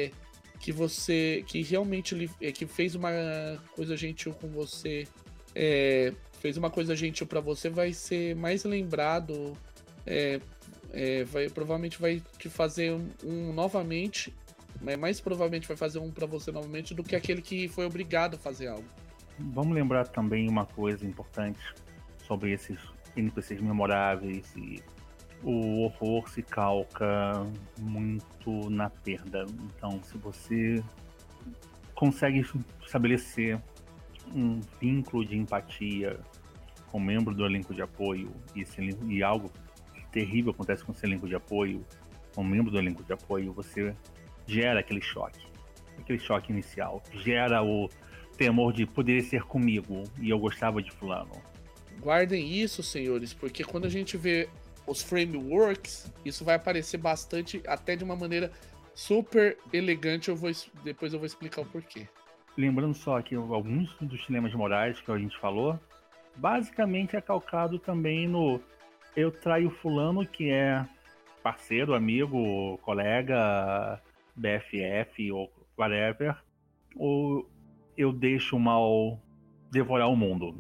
realmente que fez uma coisa gentil com você, fez uma coisa gentil para você, vai ser mais lembrado, provavelmente vai te fazer um novamente, mais provavelmente vai fazer um para você novamente do que aquele que foi obrigado a fazer algo. Vamos lembrar também uma coisa importante sobre esses NPCs memoráveis e o horror se calca muito na perda. Então, se você consegue estabelecer um vínculo de empatia com um membro do elenco de apoio e algo terrível acontece com esse elenco de apoio, com um membro do elenco de apoio, você gera aquele choque inicial, gera temor de poder ser comigo e eu gostava de fulano. Guardem isso, senhores, porque quando a gente vê os frameworks, isso vai aparecer bastante, até de uma maneira super elegante. Depois eu vou explicar o porquê. Lembrando só que alguns dos dilemas morais que a gente falou, basicamente é calcado também no eu traio fulano, que é parceiro, amigo, colega, BFF ou whatever, ou eu deixo o mal devorar o mundo.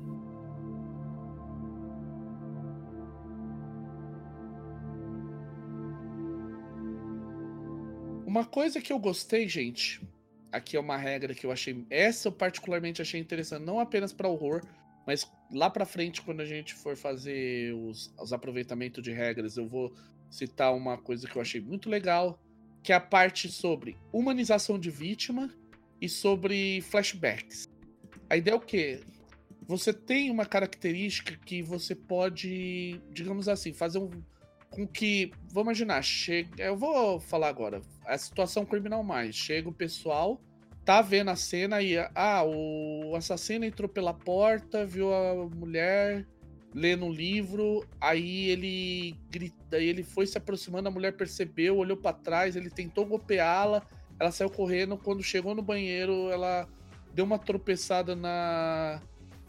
Uma coisa que eu gostei, gente, aqui é uma regra que eu achei, essa eu particularmente achei interessante, não apenas para horror, mas lá para frente, quando a gente for fazer os aproveitamentos de regras, eu vou citar uma coisa que eu achei muito legal, que é a parte sobre humanização de vítima e sobre flashbacks. A ideia é o quê? Você tem uma característica que você pode, digamos assim, fazer com que, vamos imaginar, eu vou falar agora, a situação criminal mais, chega o pessoal, tá vendo a cena e, o assassino entrou pela porta, viu a mulher lendo um livro, aí ele grita, aí ele foi se aproximando, a mulher percebeu, olhou para trás, ele tentou golpeá-la, ela saiu correndo, quando chegou no banheiro, ela deu uma tropeçada na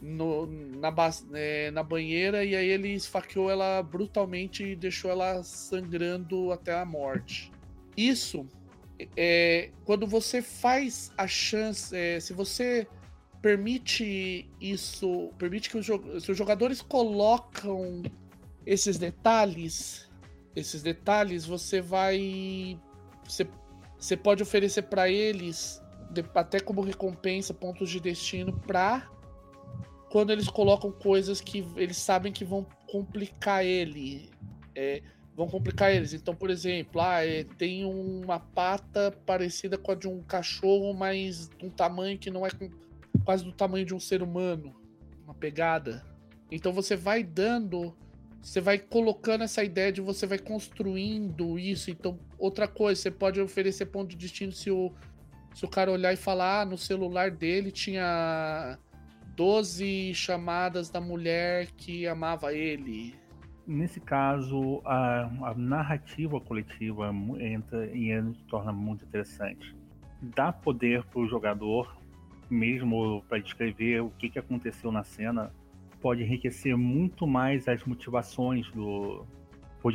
banheira e aí ele esfaqueou ela brutalmente e deixou ela sangrando até a morte. Isso quando você faz a chance, se você permite isso, permite que se os jogadores colocam esses detalhes, você pode oferecer para eles, até como recompensa, pontos de destino para quando eles colocam coisas que eles sabem que vão complicar vão complicar eles. Então, por exemplo, tem uma pata parecida com a de um cachorro, mas de um tamanho que não é quase do tamanho de um ser humano. Uma pegada. Então você vai colocando essa ideia de você vai construindo isso. Então, outra coisa, você pode oferecer ponto de destino se o cara olhar e falar, no celular dele tinha 12 chamadas da mulher que amava ele. Nesse caso, a narrativa coletiva entra e se torna muito interessante. Dá poder para o jogador, mesmo para descrever o que aconteceu na cena, pode enriquecer muito mais as motivações por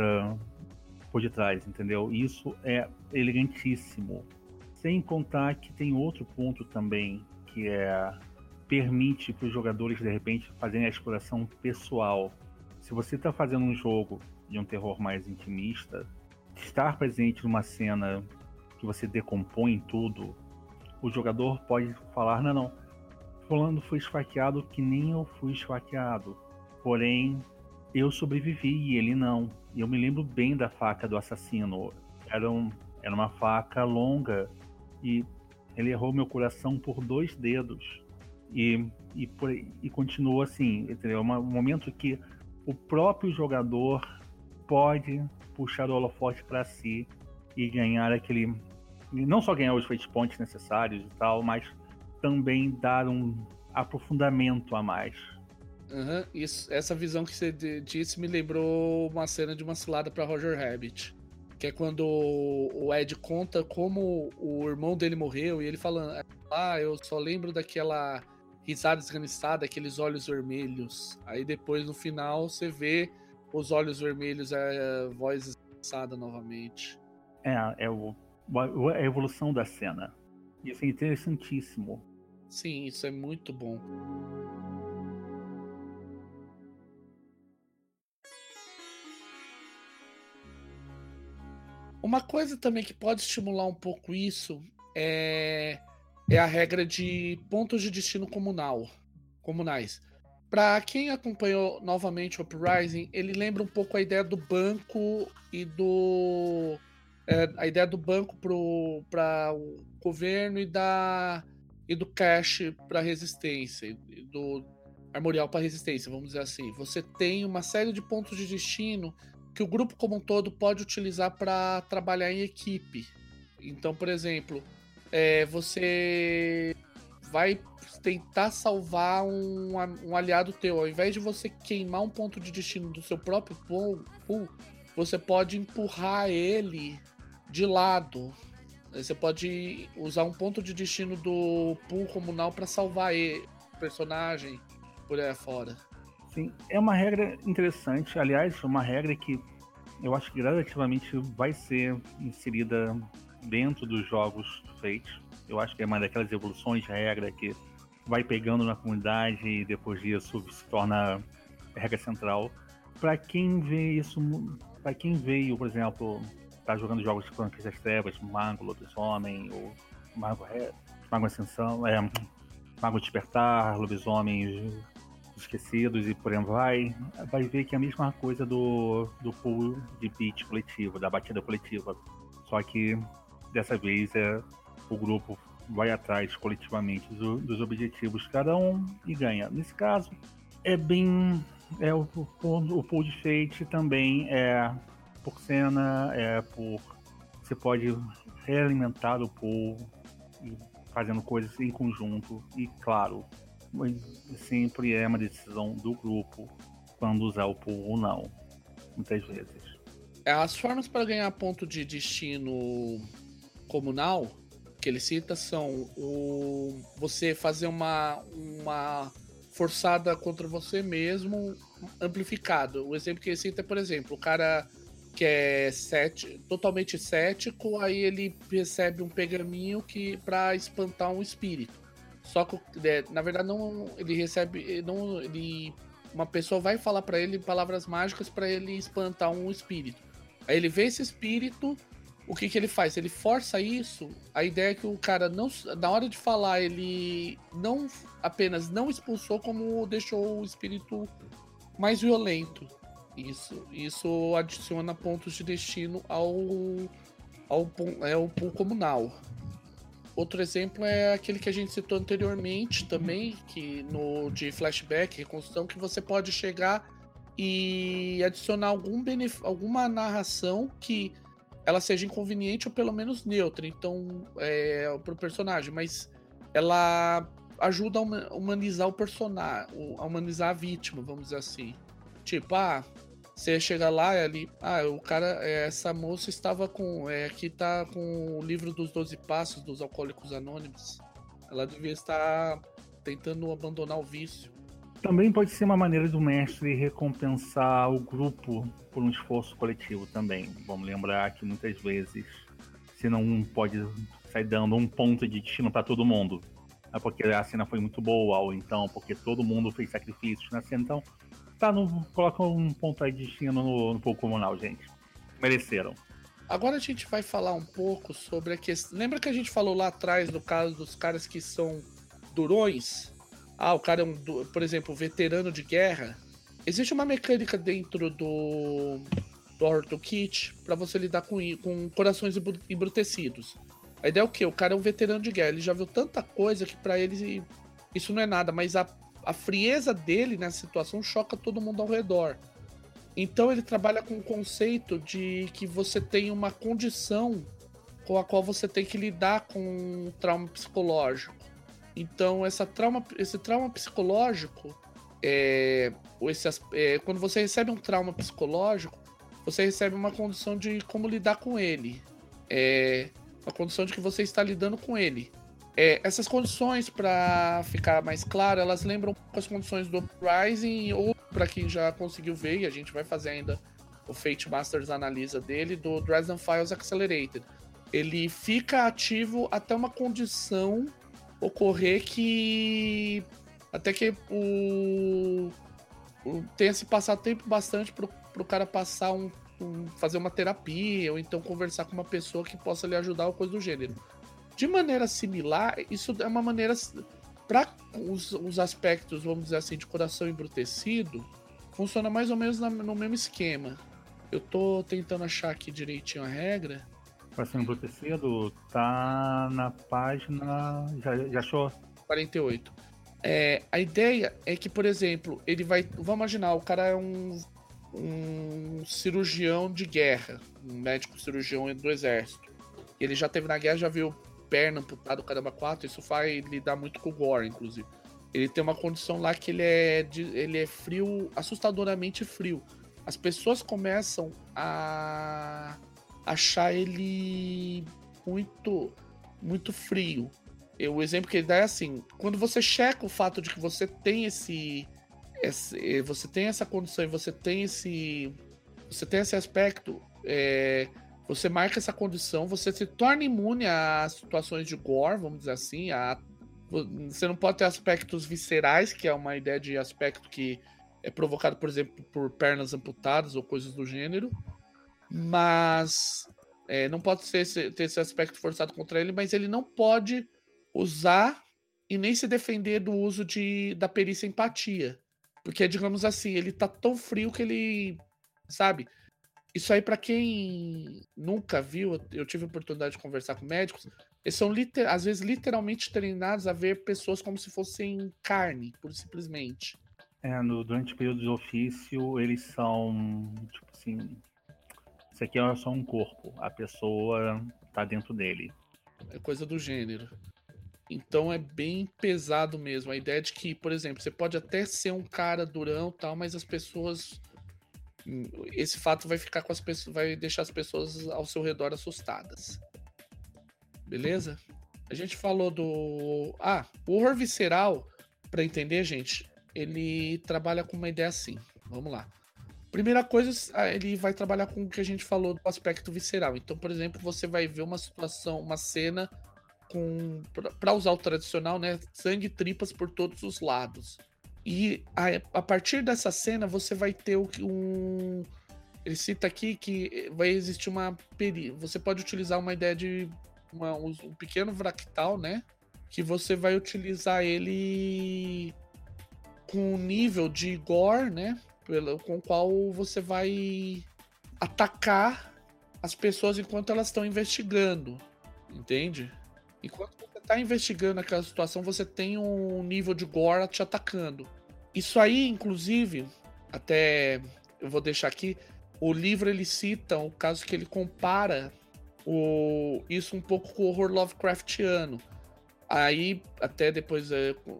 detrás, entendeu? Isso é elegantíssimo. Sem contar que tem outro ponto também, que permite para os jogadores, de repente, fazerem a exploração pessoal. Se você está fazendo um jogo de um terror mais intimista, estar presente numa cena que você decompõe tudo, o jogador pode falar, não, fulano foi esfaqueado que nem eu fui esfaqueado, porém eu sobrevivi e ele não. E eu me lembro bem da faca do assassino, era uma faca longa e ele errou meu coração por 2 dedos. E continua assim, entendeu? Um momento que o próprio jogador pode puxar o holofote para si e ganhar não só ganhar os fate points necessários e tal, mas também dar um aprofundamento a mais. Essa visão que você disse me lembrou uma cena de Uma Cilada para Roger Rabbit, que é quando o Ed conta como o irmão dele morreu e ele falando, eu só lembro daquela risada esganiçada, aqueles olhos vermelhos. Aí depois, no final, você vê os olhos vermelhos, a voz esganiçada novamente. É a evolução da cena. Isso é interessantíssimo. Sim, isso é muito bom. Uma coisa também que pode estimular um pouco isso é a regra de pontos de destino comunais. Para quem acompanhou novamente o Uprising, ele lembra um pouco a ideia do banco e a ideia do banco para o governo e do cash para resistência, e do armorial para resistência, vamos dizer assim. Você tem uma série de pontos de destino que o grupo como um todo pode utilizar para trabalhar em equipe. Então, por exemplo, você vai tentar salvar um aliado teu. Ao invés de você queimar um ponto de destino do seu próprio pool, você pode empurrar ele de lado. Você pode usar um ponto de destino do pool comunal para salvar o personagem por aí fora. Sim, é uma regra interessante. Aliás, uma regra que eu acho que gradativamente vai ser inserida dentro dos jogos Fate. Eu acho que é uma daquelas evoluções de regra que vai pegando na comunidade e depois disso se torna regra central. Para quem vê isso, para quem veio, por exemplo, tá jogando jogos de Crônicas das Trevas, Mago, Lobisomem, ou Mago Ascensão, Mago Despertar, Lobisomem Esquecidos e por aí vai ver que é a mesma coisa do pool de beat coletivo, da batida coletiva. Só que dessa vez o grupo vai atrás coletivamente dos objetivos de cada um e ganha. Nesse caso, o pool de Fate também é por cena, você pode realimentar o pool fazendo coisas em conjunto e, claro, sempre é uma decisão do grupo quando usar o pool ou não, muitas vezes. As formas para ganhar ponto de destino comunal que ele cita são você fazer uma forçada contra você mesmo amplificado. O exemplo que ele cita é, por exemplo, o cara que é totalmente cético, aí ele recebe um pergaminho para espantar um espírito. Só que, na verdade, não, ele recebe. Uma pessoa vai falar para ele palavras mágicas para ele espantar um espírito. Aí ele vê esse espírito, o que ele faz? Ele força isso. A ideia é que o cara, não, na hora de falar, ele não apenas não expulsou, como deixou o espírito mais violento. Isso adiciona pontos de destino ao pool comunal. Outro exemplo é aquele que a gente citou anteriormente também, que de flashback, reconstrução, que você pode chegar e adicionar alguma narração que ela seja inconveniente ou pelo menos neutra, então, pro personagem, mas ela ajuda a humanizar o personagem, a humanizar a vítima, vamos dizer assim. Tipo, você chega lá e ali, o cara, essa moça estava aqui tá com o livro dos 12 Passos dos Alcoólicos Anônimos. Ela devia estar tentando abandonar o vício. Também pode ser uma maneira do mestre recompensar o grupo por um esforço coletivo também. Vamos lembrar que muitas vezes você não pode sair dando um ponto de destino para todo mundo. É porque a cena foi muito boa, ou então porque todo mundo fez sacrifícios na cena. Então, coloca um ponto aí de destino no pool comunal, gente. Mereceram. Agora a gente vai falar um pouco sobre a questão. Lembra que a gente falou lá atrás do caso dos caras que são durões? O cara é por exemplo, veterano de guerra. Existe uma mecânica dentro do Horror Toolkit para você lidar com corações embrutecidos. A ideia é o quê? O cara é um veterano de guerra. Ele já viu tanta coisa que para ele isso não é nada, mas a frieza dele nessa situação choca todo mundo ao redor. Então ele trabalha com o conceito de que você tem uma condição com a qual você tem que lidar com um trauma psicológico. Então esse trauma psicológico, quando você recebe um trauma psicológico, você recebe uma condição de como lidar com ele. A condição de que você está lidando com ele. Essas condições, para ficar mais claro, elas lembram as condições do Uprising, ou para quem já conseguiu ver, e a gente vai fazer ainda o Fate Masters analisa dele, do Dresden Files Accelerated. Ele fica ativo até uma condição ocorrer até que tenha se passado tempo bastante pro cara passar fazer uma terapia, ou então conversar com uma pessoa que possa lhe ajudar ou coisa do gênero. De maneira similar, isso é uma maneira para os aspectos, vamos dizer assim, de coração embrutecido, funciona mais ou menos no mesmo esquema. Eu tô tentando achar aqui direitinho a regra. Coração embrutecido tá na página... Já achou? 48. A ideia é que, por exemplo, ele vai... Vamos imaginar, o cara é um cirurgião de guerra, um médico cirurgião do exército. Ele já teve na guerra, já viu perna amputada, o caramba 4, isso vai lidar muito com o gore, inclusive. Ele tem uma condição lá que ele é frio, assustadoramente frio. As pessoas começam a achar ele muito, muito frio. O exemplo que ele dá é assim: quando você checa o fato de que você tem você tem essa condição e você tem esse aspecto, você marca essa condição, você se torna imune a situações de gore, vamos dizer assim. Você não pode ter aspectos viscerais, que é uma ideia de aspecto que é provocado, por exemplo, por pernas amputadas ou coisas do gênero. Mas não pode ter esse aspecto forçado contra ele, mas ele não pode usar e nem se defender do uso da perícia empatia. Porque, digamos assim, ele tá tão frio que ele, sabe? Isso aí, pra quem nunca viu, eu tive a oportunidade de conversar com médicos, eles são, às vezes, literalmente treinados a ver pessoas como se fossem carne, pura e simplesmente. Durante o período de ofício, eles são, tipo assim, isso aqui é só um corpo, a pessoa tá dentro dele. É coisa do gênero. Então é bem pesado mesmo. A ideia de que, por exemplo, você pode até ser um cara durão e tal, mas as pessoas... Esse fato vai ficar com as pessoas, vai deixar as pessoas ao seu redor assustadas. Beleza? A gente falou do... o horror visceral, pra entender, gente, ele trabalha com uma ideia assim. Vamos lá. Primeira coisa, ele vai trabalhar com o que a gente falou do aspecto visceral. Então, por exemplo, você vai ver uma situação, uma cena para usar o tradicional, né, sangue e tripas por todos os lados. E a partir dessa cena você vai ter ele cita aqui que vai existir você pode utilizar uma ideia de um pequeno fractal, né, que você vai utilizar ele com um nível de gore, né, com o qual você vai atacar as pessoas enquanto elas estão investigando, entende? Enquanto você está investigando aquela situação, você tem um nível de gore te atacando. Isso aí, inclusive, até eu vou deixar aqui, o livro ele cita o caso que ele compara isso um pouco com o horror Lovecraftiano. Aí, até depois,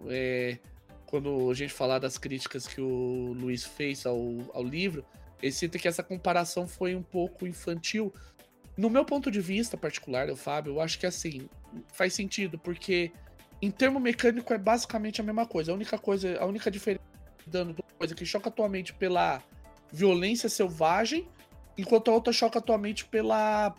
quando a gente falar das críticas que o Luiz fez ao livro, ele cita que essa comparação foi um pouco infantil. No meu ponto de vista particular, Fábio, eu acho que assim, faz sentido, porque em termo mecânico é basicamente a mesma coisa. A única diferença dando coisa que choca a tua mente pela violência selvagem, enquanto a outra choca a tua mente pela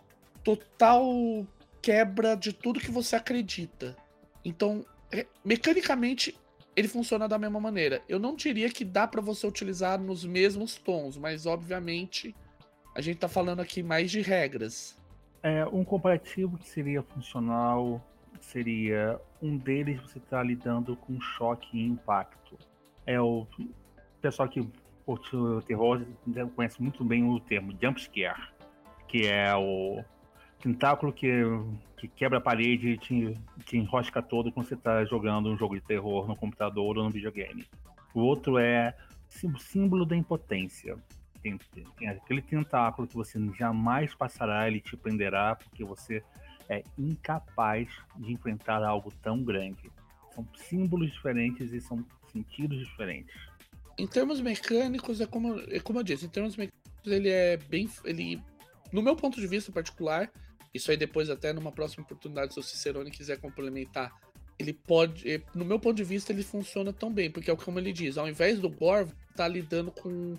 total quebra de tudo que você acredita. Então, mecanicamente, ele funciona da mesma maneira. Eu não diria que dá pra você utilizar nos mesmos tons, mas obviamente a gente tá falando aqui mais de regras. Um comparativo que seria funcional seria um deles você tá lidando com choque e impacto. O pessoal que curte o terror conhece muito bem o termo jump scare, que é o tentáculo que quebra a parede e te enrosca todo quando você tá jogando um jogo de terror no computador ou no videogame. O outro é o símbolo da impotência. Tem aquele tentáculo que você jamais passará, ele te prenderá porque você é incapaz de enfrentar algo tão grande. São símbolos diferentes e são sentidos diferentes. Em termos mecânicos, é como eu disse, em termos mecânicos ele é bem... no meu ponto de vista particular, isso aí depois até numa próxima oportunidade, se o Cicerone quiser complementar, ele pode... No meu ponto de vista, ele funciona tão bem, porque é como ele diz, ao invés do gore, tá lidando com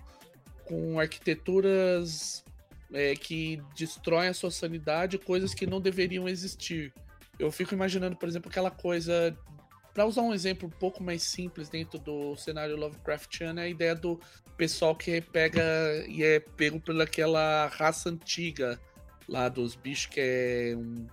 arquiteturas que destroem a sua sanidade, coisas que não deveriam existir. Eu fico imaginando, por exemplo, aquela coisa... Para usar um exemplo um pouco mais simples dentro do cenário Lovecraftiano, é a ideia do pessoal que pega e é pego pelaquela raça antiga lá dos bichos que é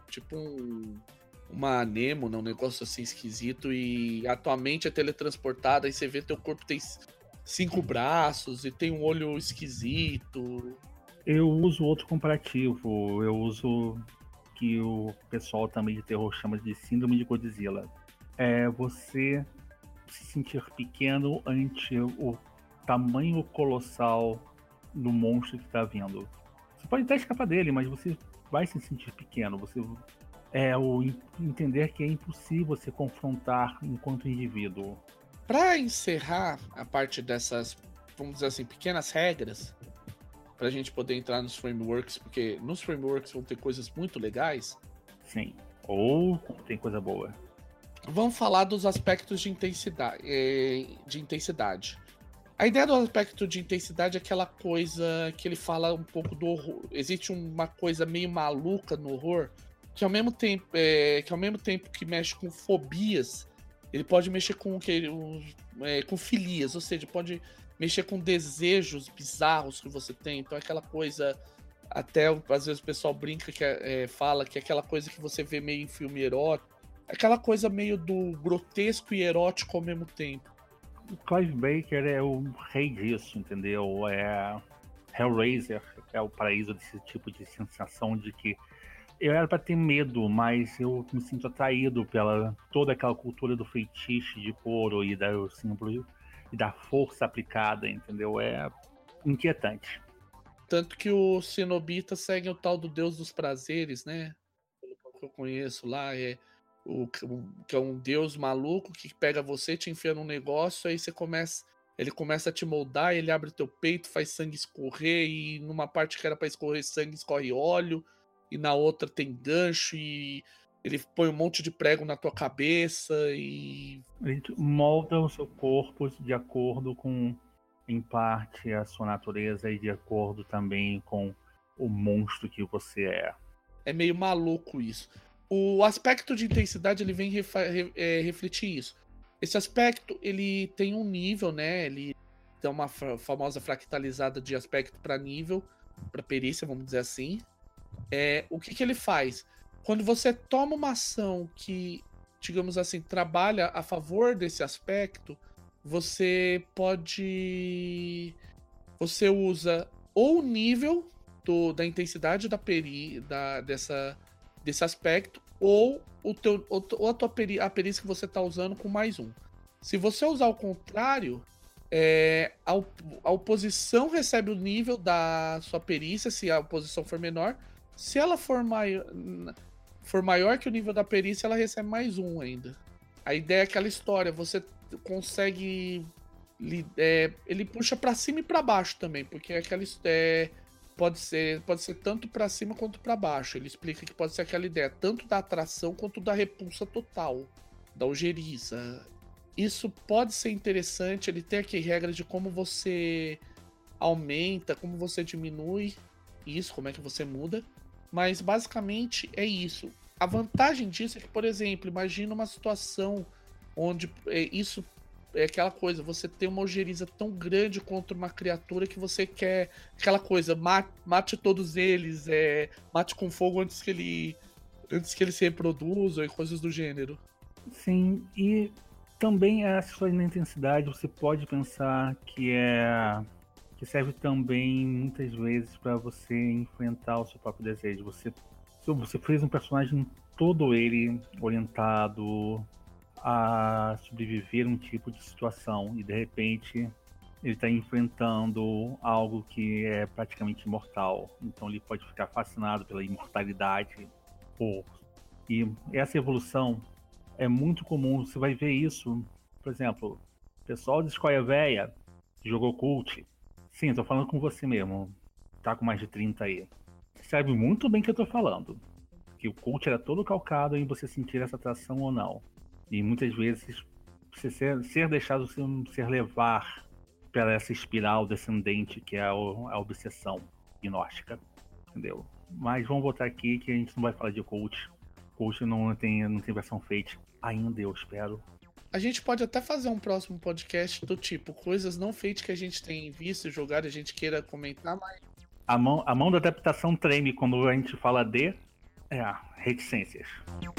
uma anêmona, um negócio assim esquisito, e a tua mente é teletransportada e você vê teu corpo tem 5 braços e tem um olho esquisito. Eu uso outro comparativo, eu uso que o pessoal também de terror chama de síndrome de Godzilla. É você se sentir pequeno ante o tamanho colossal do monstro que está vindo. Você pode até escapar dele, mas você vai se sentir pequeno. Você é o entender que é impossível se confrontar enquanto indivíduo. Para encerrar a parte dessas, vamos dizer assim, pequenas regras, para a gente poder entrar nos frameworks, porque nos frameworks vão ter coisas muito legais. Sim. Ou tem coisa boa. Vamos falar dos aspectos de intensidade. A ideia do aspecto de intensidade é aquela coisa que ele fala um pouco do horror. Existe uma coisa meio maluca no horror, que ao mesmo tempo que mexe com fobias, ele pode mexer com filias, ou seja, pode mexer com desejos bizarros que você tem. Então é aquela coisa, até às vezes o pessoal brinca, fala que é aquela coisa que você vê meio em filme erótico, aquela coisa meio do grotesco e erótico ao mesmo tempo. O Clive Barker é o rei disso, entendeu? É Hellraiser, que é o paraíso desse tipo de sensação de que eu era para ter medo, mas eu me sinto atraído pela toda aquela cultura do feitiço de couro e da símbolo e da força aplicada, entendeu? É inquietante. Tanto que os cenobitas seguem o tal do Deus dos Prazeres, né? Pelo que eu conheço lá, que é um deus maluco que pega você, te enfia num negócio, aí ele começa a te moldar, ele abre teu peito, faz sangue escorrer, e numa parte que era pra escorrer sangue, escorre óleo, e na outra tem gancho, e ele põe um monte de prego na tua cabeça, e... Ele molda o seu corpo de acordo com, em parte, a sua natureza e de acordo também com o monstro que você é. É meio maluco isso. O aspecto de intensidade, ele vem refletir isso. Esse aspecto, ele tem um nível, né? Ele tem uma famosa fractalizada de aspecto para nível, para perícia, vamos dizer assim. O que ele faz? Quando você toma uma ação que, digamos assim, trabalha a favor desse aspecto, você você usa ou o nível da intensidade desse aspecto, ou a perícia que você está usando com mais um. Se você usar o contrário, a oposição recebe o nível da sua perícia, se a oposição for menor. Se ela for maior que o nível da perícia, ela recebe mais um ainda. A ideia é aquela história, você consegue... ele puxa para cima e para baixo também, porque pode ser tanto para cima quanto para baixo. Ele explica que pode ser aquela ideia tanto da atração quanto da repulsa total, da ojeriza. Isso pode ser interessante. Ele tem aqui regras de como você aumenta, como você diminui isso, como é que você muda. Mas basicamente é isso. A vantagem disso é que, por exemplo, imagina uma situação onde isso é aquela coisa, você tem uma ojeriza tão grande contra uma criatura que você quer aquela coisa, mate todos eles, mate com fogo antes que ele se reproduza e coisas do gênero. Sim, e também essa história da intensidade você pode pensar que serve também muitas vezes para você enfrentar o seu próprio desejo. Você fez um personagem todo ele orientado a sobreviver a um tipo de situação e de repente ele está enfrentando algo que é praticamente imortal. Então ele pode ficar fascinado pela imortalidade. E essa evolução é muito comum. Você vai ver isso, por exemplo, o pessoal de Escolha Véia que jogou Cult. Sim, tô falando com você mesmo. Tá com mais de 30 aí. Você sabe muito bem o que eu tô falando. Que o Cult era todo calcado em você sentir essa atração ou não. E muitas vezes você ser deixado ser levar pela essa espiral descendente que é a obsessão gnóstica. Entendeu? Mas vamos voltar aqui que a gente não vai falar de Cult. Cult não tem versão Fate ainda, eu espero. A gente pode até fazer um próximo podcast do tipo coisas não Fate que a gente tem visto e jogado e a gente queira comentar, mas... A mão da adaptação treme quando a gente fala de reticências.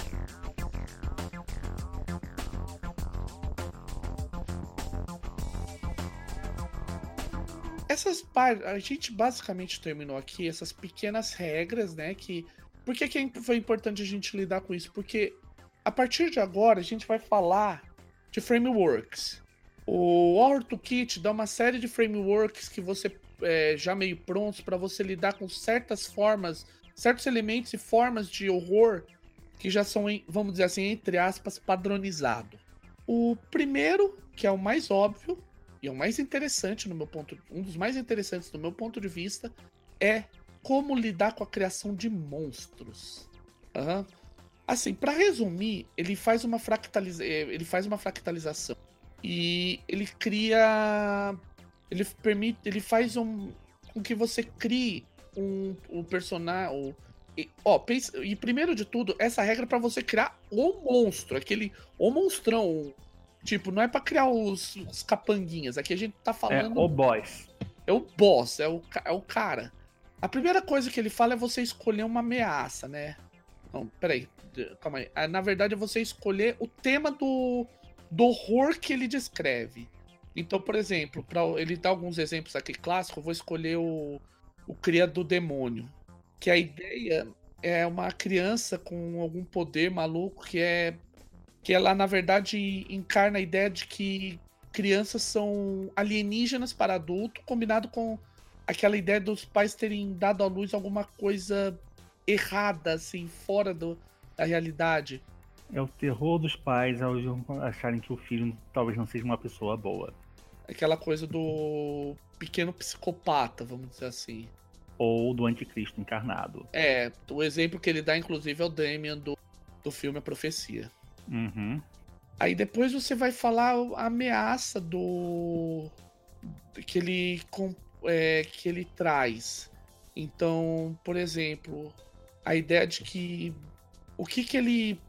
A gente basicamente terminou aqui essas pequenas regras, né? Por que foi importante a gente lidar com isso? Porque a partir de agora a gente vai falar de frameworks. O Horror Toolkit dá uma série de frameworks que você já meio prontos para você lidar com certas formas, certos elementos e formas de horror que já são, vamos dizer assim, entre aspas, padronizados. O primeiro, que é o mais óbvio, e é o mais interessante no meu ponto, um dos mais interessantes do meu ponto de vista, é como lidar com a criação de monstros. Uhum. Assim, para resumir, ele faz uma fractalização e ele cria, ele faz com que você crie um personagem. E primeiro de tudo, essa regra é para você criar o monstro, o monstrão. Tipo, não é pra criar os capanguinhas. Aqui a gente tá falando. É o boss. É o boss, é o cara. A primeira coisa que ele fala é você escolher uma ameaça, né? Não, peraí. Calma aí. Na verdade, é você escolher o tema do horror que ele descreve. Então, por exemplo, pra ele dar alguns exemplos aqui clássicos, eu vou escolher o Cria do Demônio. Que a ideia é uma criança com algum poder maluco que ela, na verdade, encarna a ideia de que crianças são alienígenas para adulto, combinado com aquela ideia dos pais terem dado à luz alguma coisa errada, assim, fora da realidade. É o terror dos pais ao acharem que o filho talvez não seja uma pessoa boa. Aquela coisa do pequeno psicopata, vamos dizer assim. Ou do anticristo encarnado. É, o exemplo que ele dá, inclusive, é o Damien do filme A Profecia. Uhum. Aí depois você vai falar a ameaça que ele traz. Então, por exemplo, a ideia de que o que ele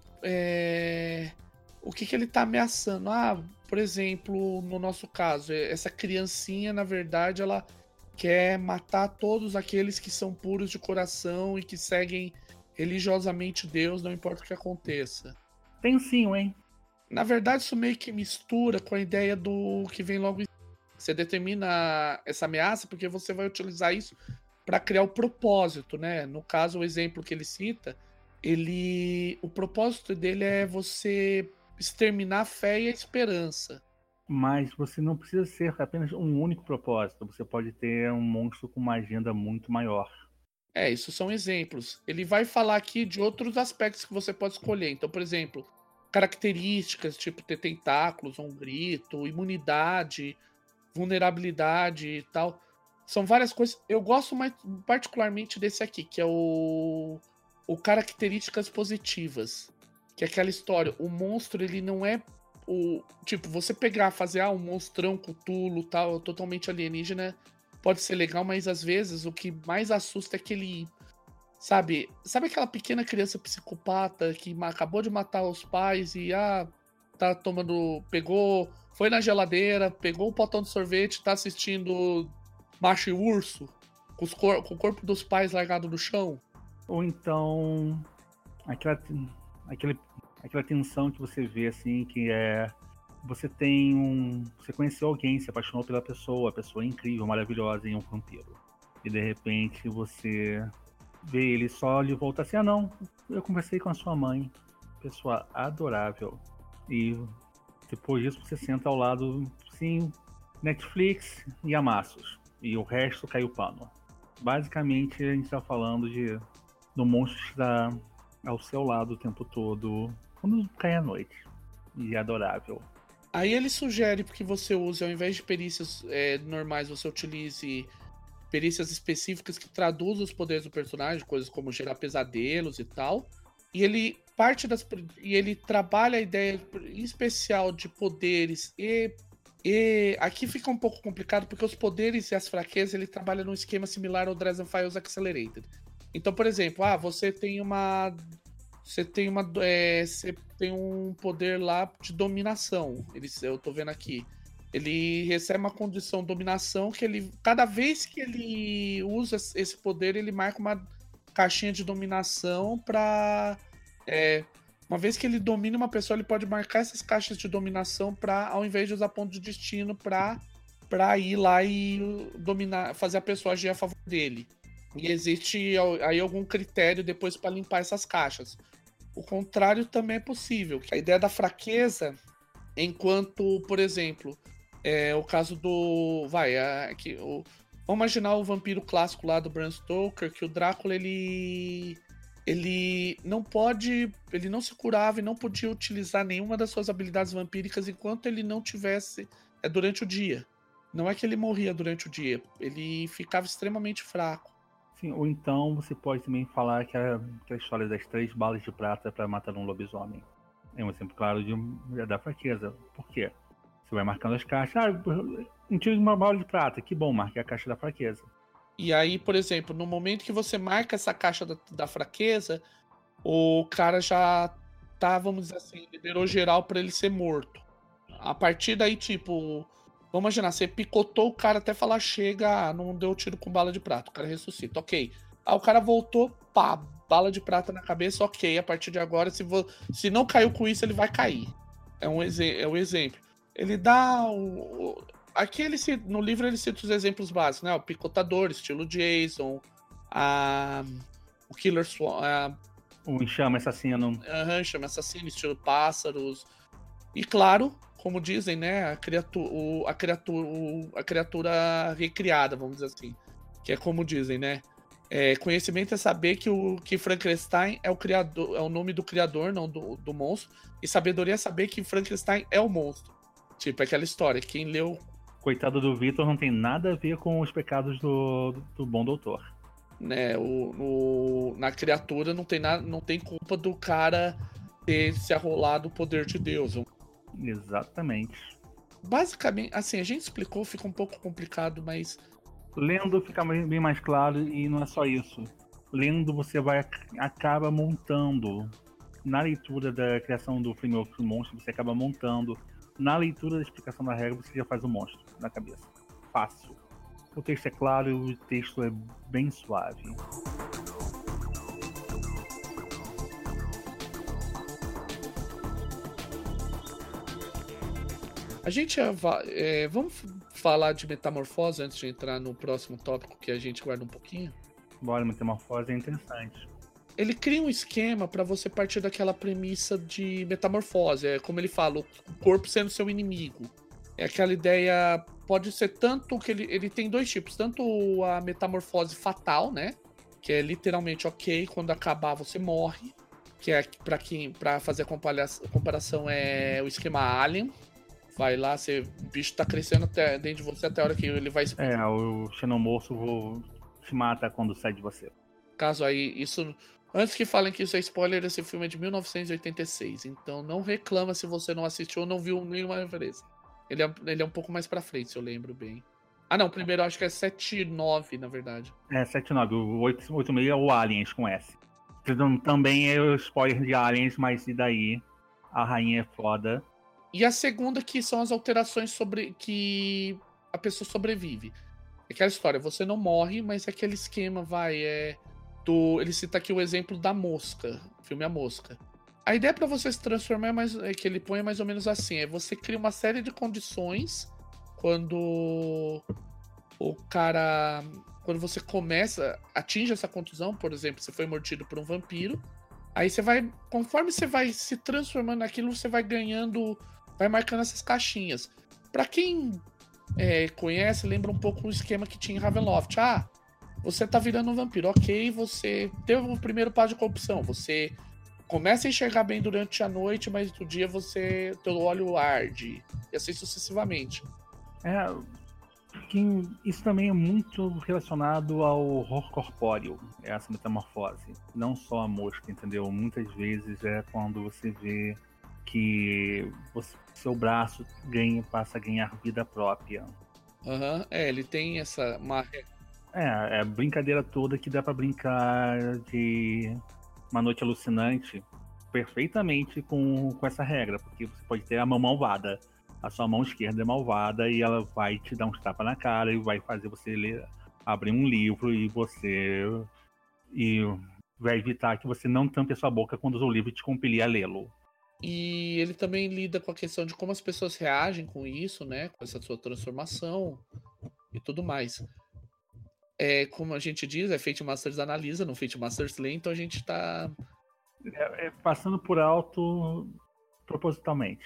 tá ameaçando? Por exemplo, no nosso caso, essa criancinha, na verdade, ela quer matar todos aqueles que são puros de coração e que seguem religiosamente Deus, não importa o que aconteça. Tem sim, hein? Na verdade, isso meio que mistura com a ideia do que vem logo em seguida. Você determina essa ameaça porque você vai utilizar isso para criar o propósito, né? No caso, o exemplo que ele cita, o propósito dele é você exterminar a fé e a esperança. Mas você não precisa ser apenas um único propósito. Você pode ter um monstro com uma agenda muito maior. Isso são exemplos. Ele vai falar aqui de outros aspectos que você pode escolher. Então, por exemplo, características, tipo ter tentáculos, um grito, imunidade, vulnerabilidade e tal. São várias coisas. Eu gosto mais particularmente desse aqui, que é o características positivas. Que é aquela história, o monstro, ele não é tipo, você pegar, fazer um monstrão Cthulhu, tal, totalmente alienígena, pode ser legal, mas às vezes o que mais assusta é aquele, sabe aquela pequena criança psicopata que acabou de matar os pais e tá tomando, foi na geladeira, pegou um potão de sorvete, tá assistindo Macho e Urso com o corpo dos pais largado no chão. Ou então aquela tensão que você vê assim, que é você conheceu alguém, se apaixonou pela pessoa, a pessoa é incrível, maravilhosa, e um vampiro. E de repente você vê ele só e volta assim: não, eu conversei com a sua mãe, pessoa adorável. E depois disso você senta ao lado, sim, Netflix e amassos. E o resto caiu pano. Basicamente a gente tá falando do monstro que está ao seu lado o tempo todo, quando cai a noite. E é adorável. Aí ele sugere que você use, ao invés de perícias normais, você utilize perícias específicas que traduzam os poderes do personagem, coisas como gerar pesadelos e tal. E ele ele trabalha a ideia em especial de poderes e aqui fica um pouco complicado porque os poderes e as fraquezas ele trabalha num esquema similar ao Dresden Files Accelerated. Então, por exemplo, você tem um poder lá de dominação. Eu tô vendo aqui. Ele recebe uma condição de dominação que cada vez que ele usa esse poder, ele marca uma caixinha de dominação pra... uma vez que ele domina uma pessoa, ele pode marcar essas caixas de dominação ao invés de usar ponto de destino pra ir lá e dominar, fazer a pessoa agir a favor dele. E existe aí algum critério depois para limpar essas caixas. O contrário também é possível. A ideia da fraqueza, enquanto, por exemplo, o caso do... Vamos imaginar o vampiro clássico lá do Bram Stoker, que o Drácula, ele ele não se curava e não podia utilizar nenhuma das suas habilidades vampíricas enquanto ele não tivesse durante o dia. Não é que ele morria durante o dia, ele ficava extremamente fraco. Sim, ou então você pode também falar que a história das 3 balas de prata para matar um lobisomem. É um exemplo claro da fraqueza. Por quê? Você vai marcando as caixas. Um tiro de uma bala de prata. Que bom, marque a caixa da fraqueza. E aí, por exemplo, no momento que você marca essa caixa da fraqueza, o cara já tá, vamos dizer assim, liberou geral pra ele ser morto. A partir daí, tipo, vamos imaginar, você picotou o cara até falar chega, não deu tiro com bala de prata, o cara ressuscita, ok. Aí o cara voltou, pá, bala de prata na cabeça, ok, a partir de agora, se não caiu com isso, ele vai cair. É um exemplo. Ele dá aqui no livro ele cita os exemplos básicos, né? O picotador, estilo Jason, o Killer Swan, O enxame assassino. Enxame assassino, estilo Pássaros. E claro, como dizem, né? A criatura recriada, vamos dizer assim. Que é como dizem, né? Conhecimento é saber que Frankenstein é o criador, é o nome do criador, não do monstro. E sabedoria é saber que Frankenstein é o monstro. Tipo, aquela história. Quem leu. Coitado do Victor não tem nada a ver com os pecados do bom doutor. Né, na criatura não tem culpa do cara ter se arrolado o poder de Deus. Exatamente. Basicamente, assim, a gente explicou, fica um pouco complicado, mas lendo fica bem mais claro, e não é só isso. Lendo você acaba montando. Na leitura da criação do framework do monstro, você acaba montando. Na leitura da explicação da regra, você já faz o monstro na cabeça. Fácil. O texto é claro e o texto é bem suave. a gente vamos falar de metamorfose antes de entrar no próximo tópico que a gente guarda um pouquinho? Bora, metamorfose é interessante. Ele cria um esquema para você partir daquela premissa de metamorfose. É como ele fala, o corpo sendo seu inimigo. É aquela ideia, pode ser tanto que ele tem 2 tipos, tanto a metamorfose fatal, né? Que é literalmente ok, quando acabar você morre. Que é para fazer a comparação é o esquema Alien. Vai lá, o bicho tá crescendo dentro de você até a hora que ele vai explodir. O xenomorfo te mata quando sai de você. Caso aí, isso. Antes que falem que isso é spoiler, esse filme é de 1986. Então não reclama se você não assistiu ou não viu nenhuma referência. Ele é um pouco mais pra frente, se eu lembro bem. Ah, não, o primeiro eu acho que é 7-9, na verdade. 7-9. O 8-6 é o Aliens com S. Também é o spoiler de Aliens, mas e daí? A rainha é foda. E a segunda que são as alterações sobre que a pessoa sobrevive. É aquela história, você não morre, mas é aquele esquema, ele cita aqui o exemplo da mosca, o filme A Mosca. A ideia para você se transformar que ele põe mais ou menos assim, você cria uma série de condições quando quando você atinge essa contusão, por exemplo, você foi mordido por um vampiro, aí conforme você vai se transformando naquilo, você vai marcando essas caixinhas. Para quem conhece, lembra um pouco o esquema que tinha em Ravenloft. Você tá virando um vampiro, ok, você teve o primeiro passo de corrupção, você começa a enxergar bem durante a noite, mas no dia teu olho arde, e assim sucessivamente. Isso também é muito relacionado ao horror corpóreo, essa metamorfose. Não só a mosca, entendeu? Muitas vezes é quando você vê que seu braço passa a ganhar vida própria. Ele tem essa... É a brincadeira toda que dá pra brincar de Uma Noite Alucinante perfeitamente com essa regra, porque você pode ter a mão malvada. A sua mão esquerda é malvada e ela vai te dar uns tapas na cara e vai fazer você abrir um livro e vai evitar que você não tampe a sua boca quando o livro te compelir a lê-lo. E ele também lida com a questão de como as pessoas reagem com isso, né? Com essa sua transformação e tudo mais. Como a gente diz, Fate Masters analisa, não Fate Masters lê, então a gente tá... passando por alto propositalmente.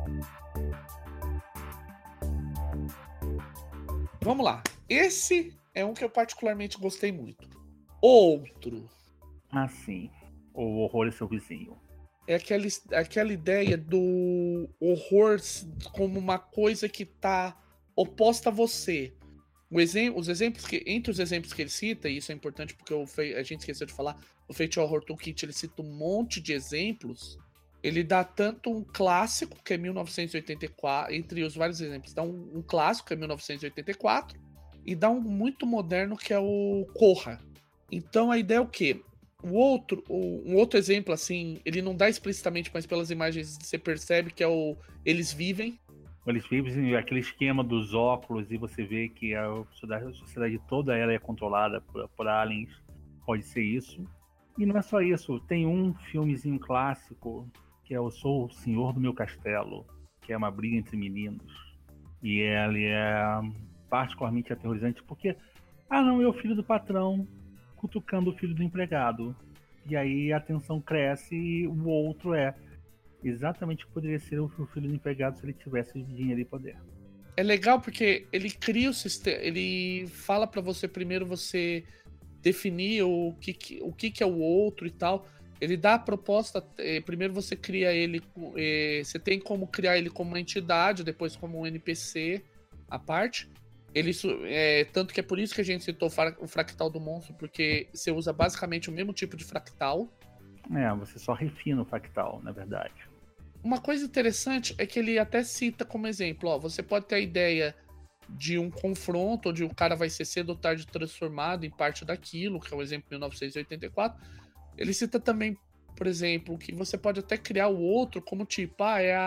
Vamos lá. Esse é um que eu particularmente gostei muito. Outro Ah, sim. O horror é seu vizinho. é aquela ideia do horror como uma coisa que tá oposta a você. Entre os exemplos que ele cita, e isso é importante porque a gente esqueceu de falar, o Fate Horror Toolkit ele cita um monte de exemplos. Ele dá tanto um clássico, que é 1984, entre os vários exemplos, dá um clássico, que é 1984, e dá um muito moderno, que é o Corra. Então a ideia é o quê? Um outro exemplo, assim, ele não dá explicitamente, mas pelas imagens você percebe que é o Eles Vivem. Eles vivem aquele esquema dos óculos e você vê que a sociedade toda ela é controlada por aliens. Pode ser isso. E não é só isso. Tem um filmezinho clássico que é Eu Sou o Senhor do Meu Castelo, que é uma briga entre meninos. E ele é particularmente aterrorizante porque, não, é o filho do patrão cutucando o filho do empregado. E aí a tensão cresce e o outro é exatamente o que poderia ser o filho do empregado se ele tivesse dinheiro e poder. É legal porque ele cria o sistema, ele fala pra você primeiro você definir o que é o outro e tal. Ele dá a proposta, primeiro você cria ele, você tem como criar ele como uma entidade, depois como um NPC à parte. Tanto que é por isso que a gente citou o fractal do monstro, porque você usa basicamente o mesmo tipo de fractal. Você só refina o fractal, na verdade. Uma coisa interessante é que ele até cita como exemplo, você pode ter a ideia de um confronto, onde o cara vai ser cedo ou tarde transformado em parte daquilo, que é o exemplo de 1984. Ele cita também, por exemplo, que você pode até criar o outro como tipo,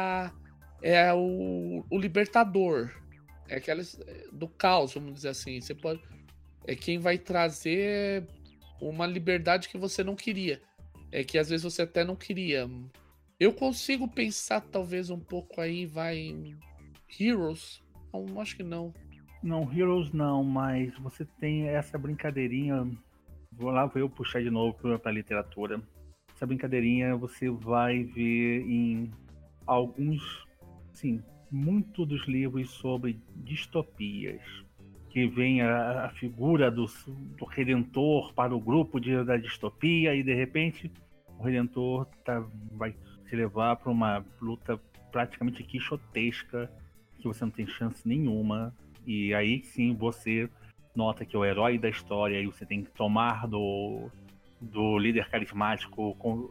o libertador. É aquela do caos, vamos dizer assim. Você pode. É quem vai trazer uma liberdade que você não queria. É que às vezes você até não queria. Eu consigo pensar talvez um pouco aí, em Heroes. Não, acho que não. Não, Heroes não, mas você tem essa brincadeirinha. Vou eu puxar de novo para a literatura. Essa brincadeirinha você vai ver em alguns, sim, muito dos livros sobre distopias. Que vem a figura do Redentor para o grupo da distopia e de repente o Redentor vai te levar para uma luta praticamente quixotesca que você não tem chance nenhuma. E aí sim você nota que é o herói da história e você tem que tomar do líder carismático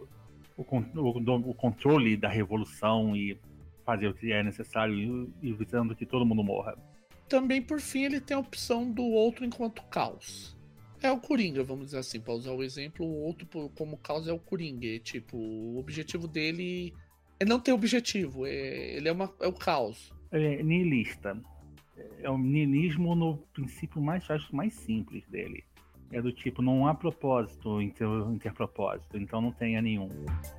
o controle da revolução e fazer o que é necessário, evitando que todo mundo morra. Também, por fim, ele tem a opção do outro enquanto caos. É o Coringa, vamos dizer assim, para usar o exemplo. O outro como caos é o Coringa. Tipo, o objetivo dele é não ter objetivo. Ele é o caos. É nihilista. É o niilismo no princípio mais simples dele. É do tipo, não há propósito interpropósito, então não tenha nenhum.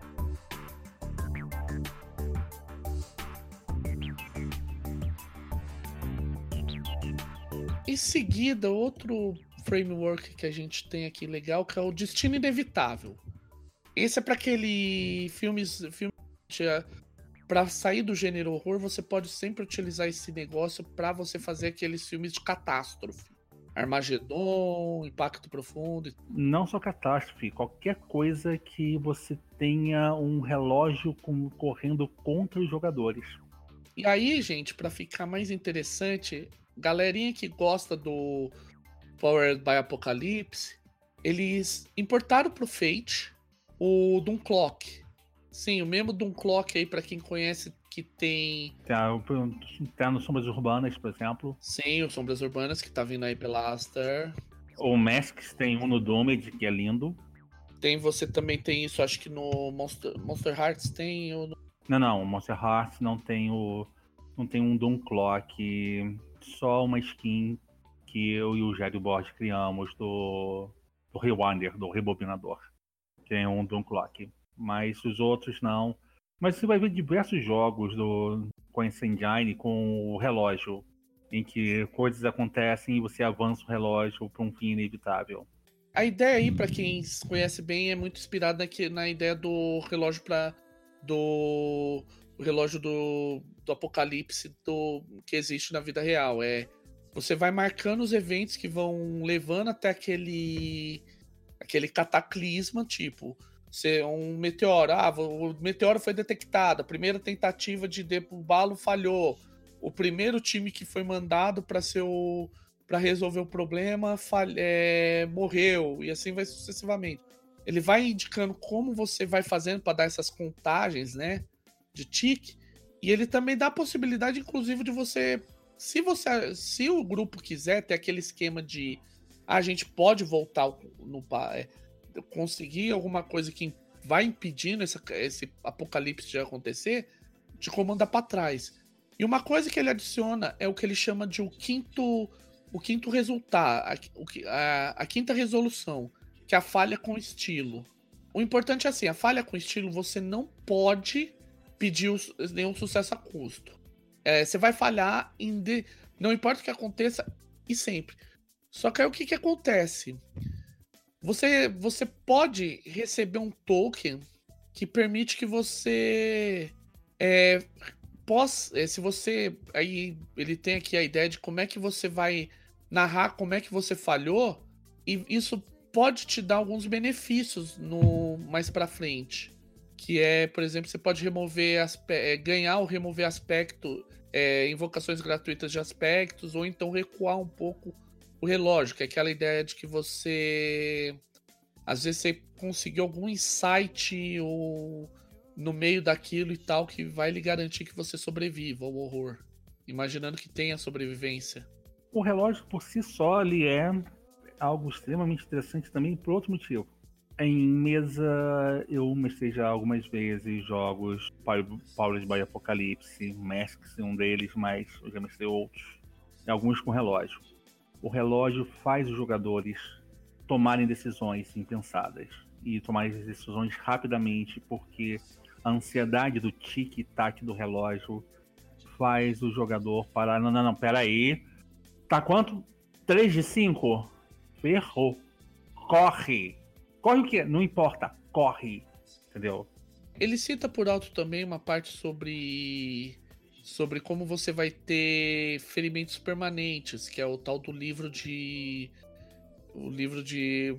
Em seguida, outro framework que a gente tem aqui legal, que é o Destino Inevitável. Esse é para aquele filme para sair do gênero horror, você pode sempre utilizar esse negócio para você fazer aqueles filmes de catástrofe. Armagedon, Impacto Profundo. Não só catástrofe, qualquer coisa que você tenha um relógio correndo contra os jogadores. E aí, gente, para ficar mais interessante, galerinha que gosta do Powered by Apocalypse, eles importaram pro Fate o Doom Clock. Sim, o mesmo Doom Clock aí, pra quem conhece, que tem... Tá no Sombras Urbanas, por exemplo. Sim, o Sombras Urbanas, que tá vindo aí pela Aster. O Masks tem um no Doomed, que é lindo. Você também tem isso, acho que no Monster Hearts tem... Não, o Monster Hearts não tem um Doom Clock, só uma skin que eu e o Jário Borges criamos do Rewinder, do Rebobinador. Tem um Doom Clock. Mas os outros não. Mas você vai ver diversos jogos com esse engine, com o relógio, em que coisas acontecem e você avança o relógio para um fim inevitável. A ideia aí, pra quem conhece bem, é muito inspirada na ideia do relógio do relógio do apocalipse que existe na vida real. Você vai marcando os eventos que vão levando até aquele cataclisma, tipo, um meteoro. O meteoro foi detectado, a primeira tentativa de derrubá-lo falhou. O primeiro time que foi mandado para resolver o problema morreu, e assim vai sucessivamente. Ele vai indicando como você vai fazendo para dar essas contagens, né, de tique, e ele também dá a possibilidade, inclusive, de você, se o grupo quiser ter aquele esquema de a gente pode voltar conseguir alguma coisa que vai impedindo esse apocalipse de acontecer, te comanda para trás. E uma coisa que ele adiciona é o que ele chama de o quinto resultado, a quinta resolução, que é a falha com estilo. O importante é assim, a falha com estilo você não pode pedir nenhum sucesso a custo. Você vai falhar não importa o que aconteça, e sempre. Só que aí o que acontece? Você pode receber um token que permite que você se você aí ele tem aqui a ideia de como é que você vai narrar como é que você falhou, e isso pode te dar alguns benefícios mais para frente, que por exemplo, você pode ganhar ou remover aspecto, invocações gratuitas de aspectos, ou então recuar um pouco o relógio, que é aquela ideia de que você às vezes você conseguiu algum insight ou no meio daquilo e tal, que vai lhe garantir que você sobreviva ao horror, imaginando que tenha sobrevivência. O relógio por si só ele é algo extremamente interessante também por outro motivo. Em mesa eu mestrei já algumas vezes jogos Powered by Apocalypse, Masks é um deles, mas eu já mestrei outros, e alguns com relógio. O relógio faz os jogadores tomarem decisões impensadas e tomarem decisões rapidamente, porque a ansiedade do tic-tac do relógio faz o jogador parar. Não, pera aí. Tá quanto? 3 de 5? Ferrou. Corre. Corre o quê? Não importa. Corre. Entendeu? Ele cita por alto também uma parte sobre como você vai ter ferimentos permanentes, que é o tal do livro de... O livro de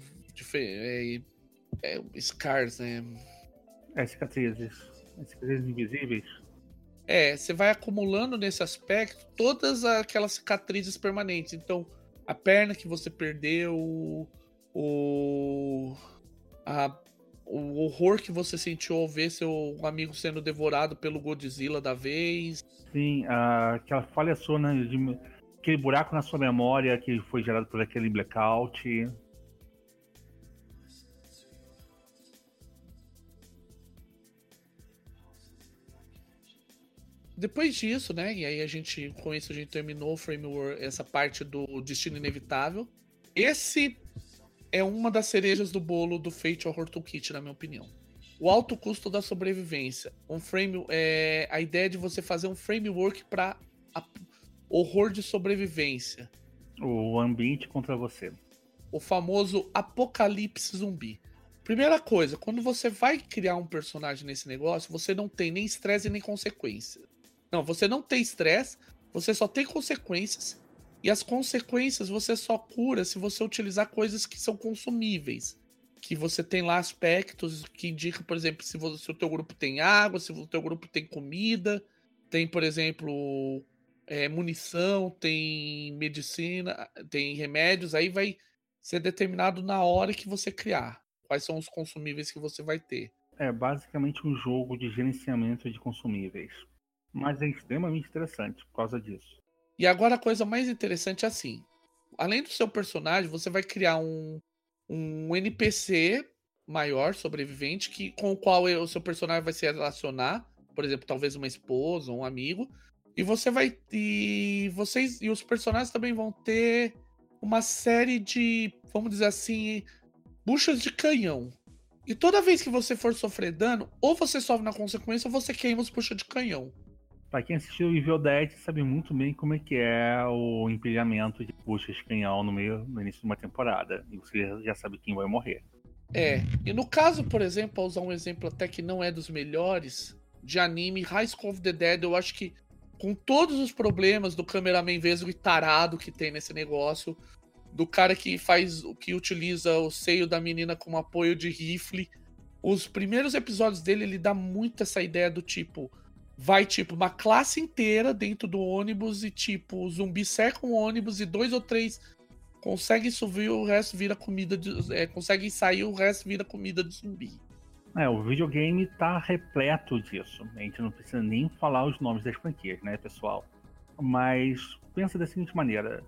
scars, né? Cicatrizes. Cicatrizes invisíveis. Você vai acumulando nesse aspecto todas aquelas cicatrizes permanentes. Então, a perna que você perdeu, o horror que você sentiu ao ver seu amigo sendo devorado pelo Godzilla da vez. Sim, aquela falha sua, né, aquele buraco na sua memória que foi gerado por aquele blackout. Depois disso, né, e aí com isso a gente terminou o framework, essa parte do destino inevitável. Esse é uma das cerejas do bolo do Fate Horror Toolkit, na minha opinião. O alto custo da sobrevivência. A ideia de você fazer um framework para horror de sobrevivência. O ambiente contra você. O famoso apocalipse zumbi. Primeira coisa, quando você vai criar um personagem nesse negócio, você não tem nem estresse nem consequência. Não, você não tem estresse, você só tem consequências, e as consequências você só cura se você utilizar coisas que são consumíveis. Que você tem lá aspectos que indicam, por exemplo, se o teu grupo tem água, se o teu grupo tem comida, tem, por exemplo, munição, tem medicina, tem remédios, aí vai ser determinado na hora que você criar quais são os consumíveis que você vai ter. É basicamente um jogo de gerenciamento de consumíveis. Mas é extremamente interessante por causa disso. E agora a coisa mais interessante é assim, além do seu personagem, você vai criar um NPC maior, sobrevivente, com o qual o seu personagem vai se relacionar, por exemplo, talvez uma esposa, um amigo, e vocês e os personagens também vão ter uma série de, vamos dizer assim, buchas de canhão. E toda vez que você for sofrer dano, ou você sofre na consequência, ou você queima os buchas de canhão. Pra quem assistiu o Evil Dead sabe muito bem como é que é o empilhamento de buchas de canhão no início de uma temporada. E você já sabe quem vai morrer. E no caso, por exemplo, pra usar um exemplo até que não é dos melhores, de anime, High School of the Dead, eu acho que com todos os problemas do cameraman vesgo e tarado que tem nesse negócio, do cara que utiliza o seio da menina como apoio de rifle. Os primeiros episódios dele, ele dá muito essa ideia do tipo, vai tipo uma classe inteira dentro do ônibus e tipo, o zumbi cerca um ônibus e 2 ou 3 conseguem subir, o resto vira comida de, conseguem sair, o resto vira comida de zumbi. O videogame tá repleto disso. A gente não precisa nem falar os nomes das franquias, né, pessoal? Mas pensa da seguinte maneira: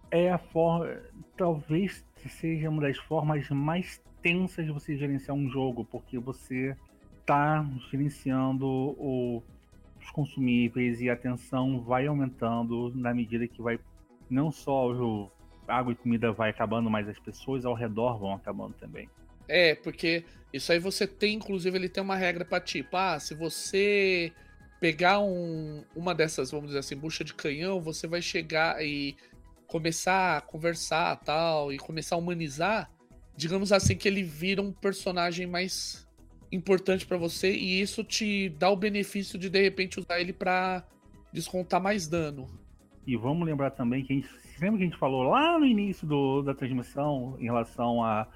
talvez seja uma das formas mais tensas de você gerenciar um jogo, porque você tá gerenciando os consumíveis e a tensão vai aumentando na medida que vai não só água e comida vai acabando, mas as pessoas ao redor vão acabando também. Porque isso aí você tem, inclusive, ele tem uma regra pra tipo, se você pegar uma dessas, vamos dizer assim, bucha de canhão, você vai chegar e começar a conversar tal, e começar a humanizar, digamos assim, que ele vira um personagem mais importante pra você, e isso te dá o benefício de repente usar ele pra descontar mais dano. E vamos lembrar também que lembra que a gente falou lá no início da transmissão em relação a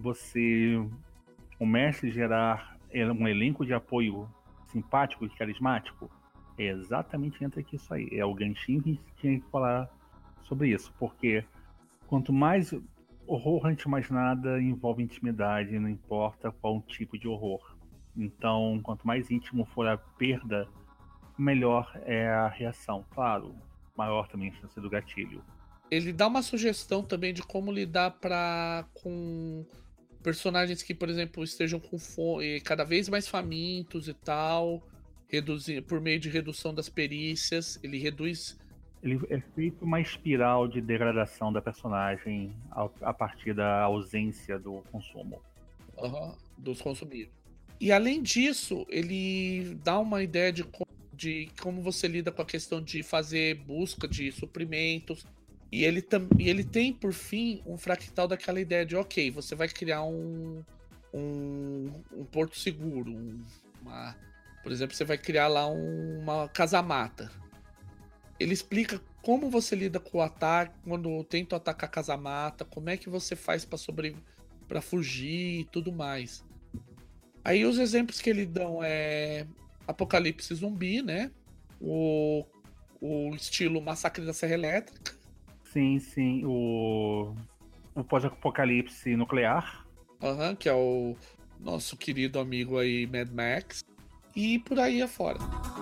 o mestre gerar um elenco de apoio simpático e carismático? É exatamente entra aqui isso aí. É o ganchinho que a gente tinha que falar sobre isso, porque quanto mais horror antes de mais nada envolve intimidade, não importa qual tipo de horror. Então, quanto mais íntimo for a perda, melhor é a reação. Claro, maior também a chance do gatilho. Ele dá uma sugestão também de como lidar com personagens que, por exemplo, estejam com fome, cada vez mais famintos e tal, por meio de redução das perícias. Ele reduz. Ele é feito uma espiral de degradação da personagem a partir da ausência do consumo. Dos consumíveis. E além disso, ele dá uma ideia de como você lida com a questão de fazer busca de suprimentos. E ele tem, por fim, um fractal daquela ideia de, ok, você vai criar um porto seguro. Por exemplo, você vai criar lá uma casa-mata. Ele explica como você lida com o ataque, quando tenta atacar a casa-mata, como é que você faz para fugir e tudo mais. Aí os exemplos que ele dão é Apocalipse Zumbi, né? O estilo Massacre da Serra Elétrica. Sim, o pós-apocalipse nuclear. Que é o nosso querido amigo aí, Mad Max. E por aí afora.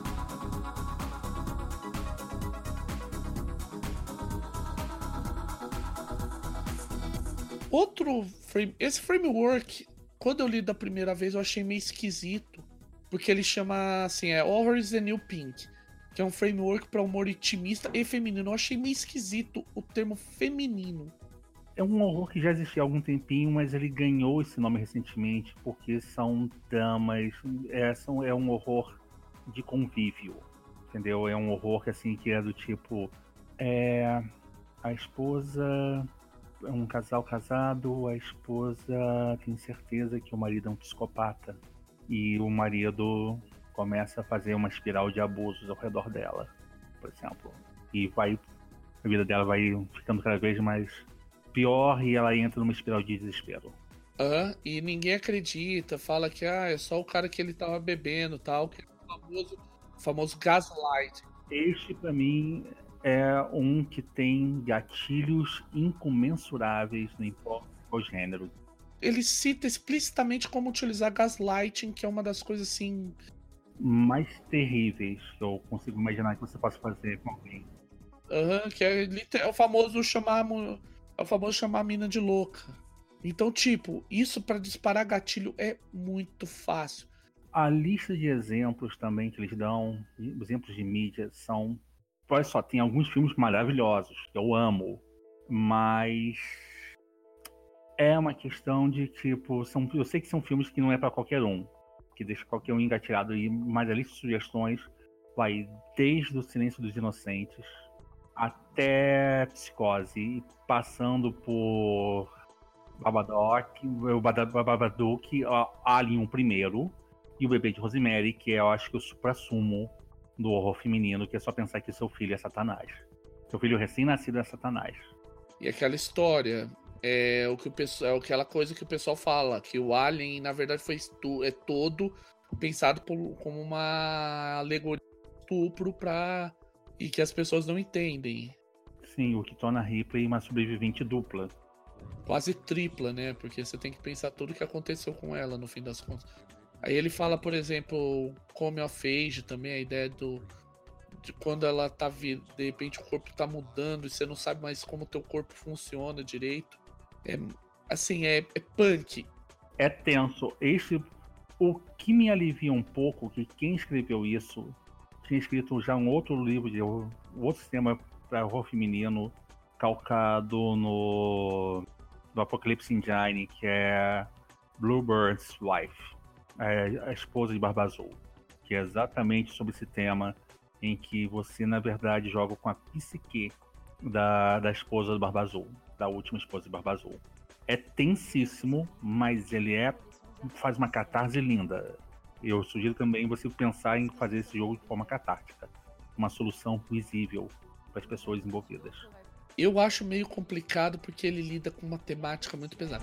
Esse framework, quando eu li da primeira vez, eu achei meio esquisito. Porque ele chama, assim, Horror is the New Pink. Que é um framework para humor intimista e feminino. Eu achei meio esquisito o termo feminino. É um horror que já existia há algum tempinho, mas ele ganhou esse nome recentemente porque são damas. É um horror de convívio, entendeu? É um horror que é do tipo. A esposa é um casal casado, a esposa tem certeza que o marido é um psicopata. E o marido começa a fazer uma espiral de abusos ao redor dela, por exemplo. E a vida dela vai ficando cada vez mais pior e ela entra numa espiral de desespero. E ninguém acredita, fala que é só o cara que ele tava bebendo e tal, que é o famoso gaslight. Este, pra mim, é um que tem gatilhos incomensuráveis, não importa qual gênero. Ele cita explicitamente como utilizar gaslighting, que é uma das coisas assim mais terríveis que eu consigo imaginar que você possa fazer com alguém. Que é o famoso chamar a mina de louca. Então, tipo, isso pra disparar gatilho é muito fácil. A lista de exemplos também que eles dão, exemplos de mídia, são... Olha só, tem alguns filmes maravilhosos, que eu amo, mas é uma questão de, tipo, eu sei que são filmes que não é pra qualquer um, que deixa qualquer um engatilhado, mas a lista de sugestões vai desde o Silêncio dos Inocentes até Psicose, passando por Babadook, Alien o primeiro, e o Bebê de Rosemary, que é, eu acho que o supra-sumo do horror feminino, que é só pensar que seu filho é Satanás. Seu filho recém-nascido é Satanás. E aquela história, aquela coisa que o pessoal fala, que o Alien, na verdade, é todo pensado como uma alegoria de estupro e que as pessoas não entendem. Sim, o que torna a Ripley uma sobrevivente dupla. Quase tripla, né? Porque você tem que pensar tudo o que aconteceu com ela, no fim das contas. Aí ele fala, por exemplo, Come of Age também, a ideia de quando ela tá de repente o corpo tá mudando e você não sabe mais como o teu corpo funciona direito. É punk. É tenso. O que me alivia um pouco, que quem escreveu isso tinha escrito já um outro livro de outro sistema para horror feminino, calcado no Apocalypse Engine, que é Bluebird's Wife, a esposa de Barba Azul, que é exatamente sobre esse tema em que você, na verdade, joga com a psique da esposa do Barba Azul, da última esposa de Barba Azul. É tensíssimo, mas ele faz uma catarse linda. Eu sugiro também você pensar em fazer esse jogo de forma catártica, uma solução visível para as pessoas envolvidas. Eu acho meio complicado porque ele lida com uma temática muito pesada.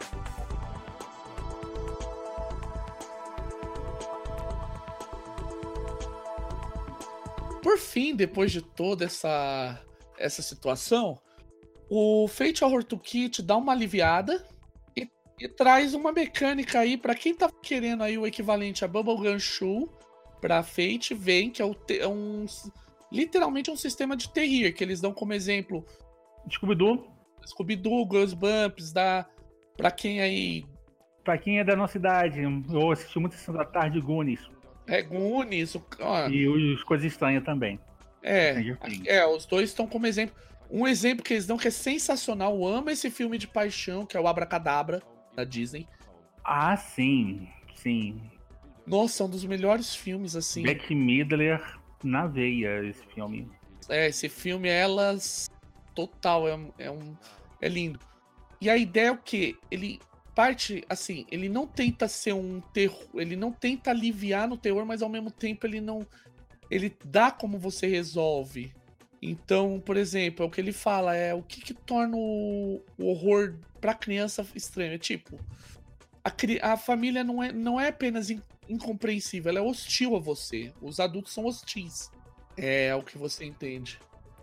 Por fim, depois de toda essa situação, o Fate Horror Toolkit dá uma aliviada e traz uma mecânica aí para quem tá querendo aí o equivalente a Bubblegum Shoe pra Fate, vem que literalmente um sistema de terrir, que eles dão como exemplo Scooby-Doo, Goosebumps, pra quem aí... Pra quem é da nossa idade, eu assisti muito Sessão da Tarde, Goonies. Goonies, e os Coisas Estranhas também. Os dois estão como exemplo. Um exemplo que eles dão que é sensacional, eu amo esse filme de paixão, que é o Abracadabra, da Disney. Ah, sim. Nossa, é um dos melhores filmes, assim. Bette Midler na veia, esse filme. Esse filme, total, é lindo. E a ideia é o quê? Ele parte, assim, ele não tenta ser um terror, ele não tenta aliviar no terror, mas ao mesmo tempo ele dá como você resolve. Então, por exemplo, é o que ele fala, o que torna o horror pra criança estranho. É tipo, a família não é apenas incompreensível, ela é hostil a você. Os adultos são hostis. É o que você entende.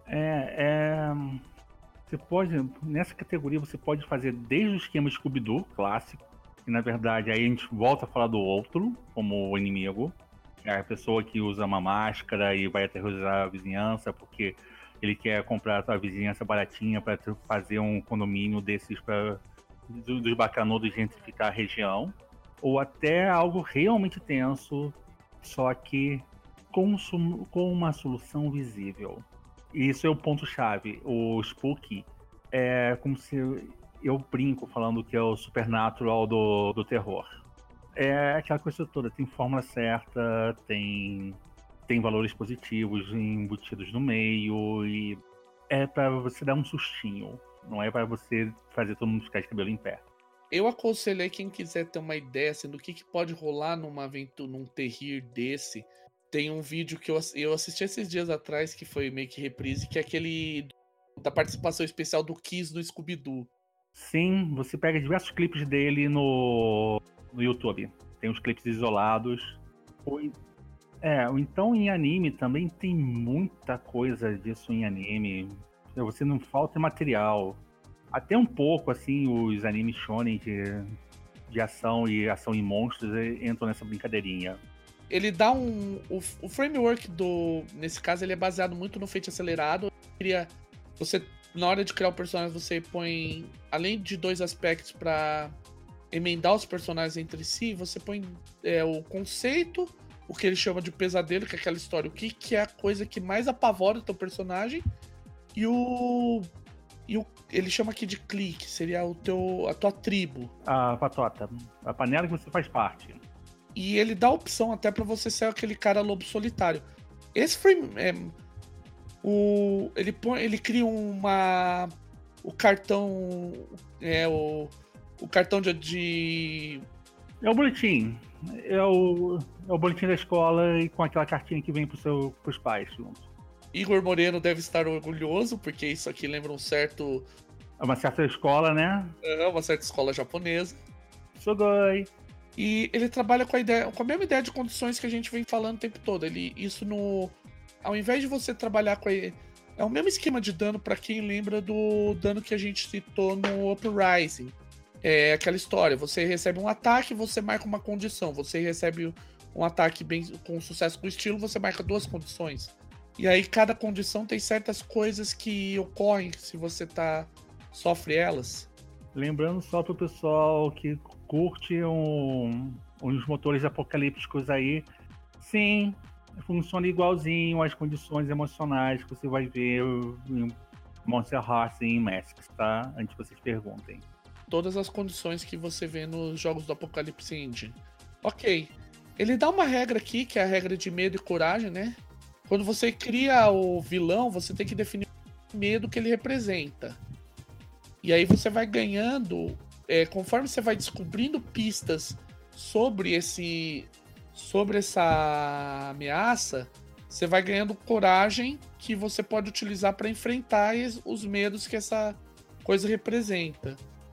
Você pode, nessa categoria, você pode fazer desde o esquema Scooby-Doo clássico, que na verdade aí a gente volta a falar do outro como o inimigo, que é a pessoa que usa uma máscara e vai aterrorizar a vizinhança porque ele quer comprar a vizinhança baratinha para fazer um condomínio desses dos bacanudos gentrificar a região, ou até algo realmente tenso, só que com uma solução visível. Isso é o ponto-chave. O Spooky é como se eu brinco falando que é o Supernatural do terror. É aquela coisa toda, tem fórmula certa, tem valores positivos embutidos no meio, e é para você dar um sustinho, não é para você fazer todo mundo ficar de cabelo em pé. Eu aconselho aí quem quiser ter uma ideia assim, do que pode rolar numa aventura, num terrir desse. Tem um vídeo que eu assisti esses dias atrás, que foi meio que reprise, que é aquele da participação especial do Kiss no Scooby-Doo. Sim, você pega diversos clipes dele no YouTube. Tem uns clipes isolados. Ou então em anime também tem muita coisa disso em anime. Você não falta material. Até um pouco, assim, os animes shonen de ação e ação em monstros entram nessa brincadeirinha. Ele dá o framework nesse caso, ele é baseado muito no Fate acelerado. Você, na hora de criar o personagem, você põe, além de 2 aspectos para emendar os personagens entre si, você põe o conceito, o que ele chama de pesadelo, que é aquela história, o que é a coisa que mais apavora o teu personagem, e ele chama aqui de clique, seria a tua tribo. A patota, a panela que você faz parte. E ele dá a opção até pra você ser aquele cara lobo solitário. Esse frame. Ele cria o cartão. O cartão de. É o boletim. É o boletim da escola e com aquela cartinha que vem pros pais junto. Igor Moreno deve estar orgulhoso, porque isso aqui lembra É uma certa escola, né? uma certa escola japonesa. Sugoi. E ele trabalha com a mesma ideia de condições que a gente vem falando o tempo todo. Ao invés de você trabalhar é o mesmo esquema de dano para quem lembra do dano que a gente citou no Uprising. É aquela história, você recebe um ataque, você marca uma condição. Você recebe um ataque com sucesso com estilo, você marca 2 condições. E aí cada condição tem certas coisas que ocorrem se você sofre elas. Lembrando só pro pessoal que curte uns motores apocalípticos aí, sim, funciona igualzinho às condições emocionais que você vai ver em Monster Hearts e em Masks, tá? Antes que vocês perguntem. Todas as condições que você vê nos jogos do Apocalypse Engine. Ok. Ele dá uma regra aqui, que é a regra de medo e coragem, né? Quando você cria o vilão, você tem que definir o medo que ele representa. E aí você vai ganhando, conforme você vai descobrindo pistas sobre essa ameaça, você vai ganhando coragem que você pode utilizar para enfrentar os medos que essa coisa representa.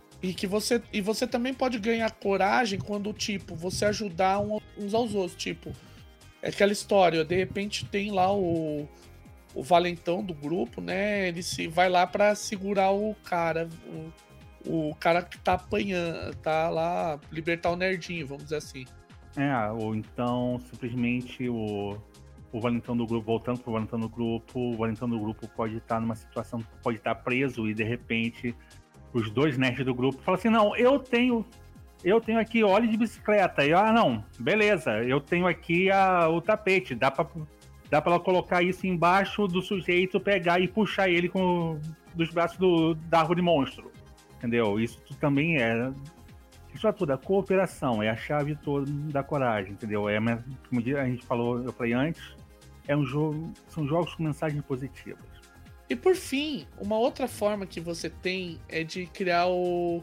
E você também pode ganhar coragem quando, tipo, você ajudar uns aos outros. Tipo, é aquela história, de repente tem lá o valentão do grupo, né? Ele vai lá pra segurar o cara. O cara que tá apanhando, tá lá, libertar o nerdinho, vamos dizer assim. Ou então simplesmente o valentão do grupo, voltando pro valentão do grupo, o valentão do grupo pode estar numa situação, pode estar preso e de repente os 2 nerds do grupo falam assim, não, eu tenho aqui óleo de bicicleta. E não, beleza, eu tenho aqui o tapete, dá pra ela colocar isso embaixo do sujeito, pegar e puxar ele dos braços da árvore monstro. Entendeu? Isso também isso é tudo, a cooperação é a chave toda da coragem, entendeu? Como a gente falou, eu falei antes, são jogos com mensagens positivas. E por fim, uma outra forma que você tem é de criar um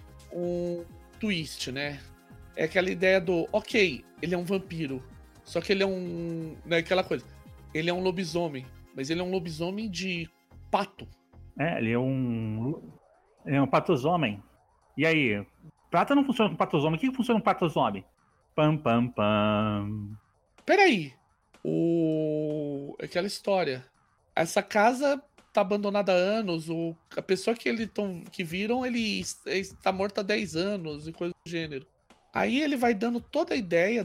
twist, né? É aquela ideia do, ok, ele é um vampiro, só que ele é não é aquela coisa, ele é um lobisomem, mas ele é um lobisomem de pato. Ele é um patosomem. E aí, prata não funciona com patosomem, o que funciona com patosomem? Pam, pam, pam. Peraí, aquela história, essa casa tá abandonada há anos, a pessoa que viram, ele está morto há 10 anos e coisa do gênero. Aí ele vai dando toda a ideia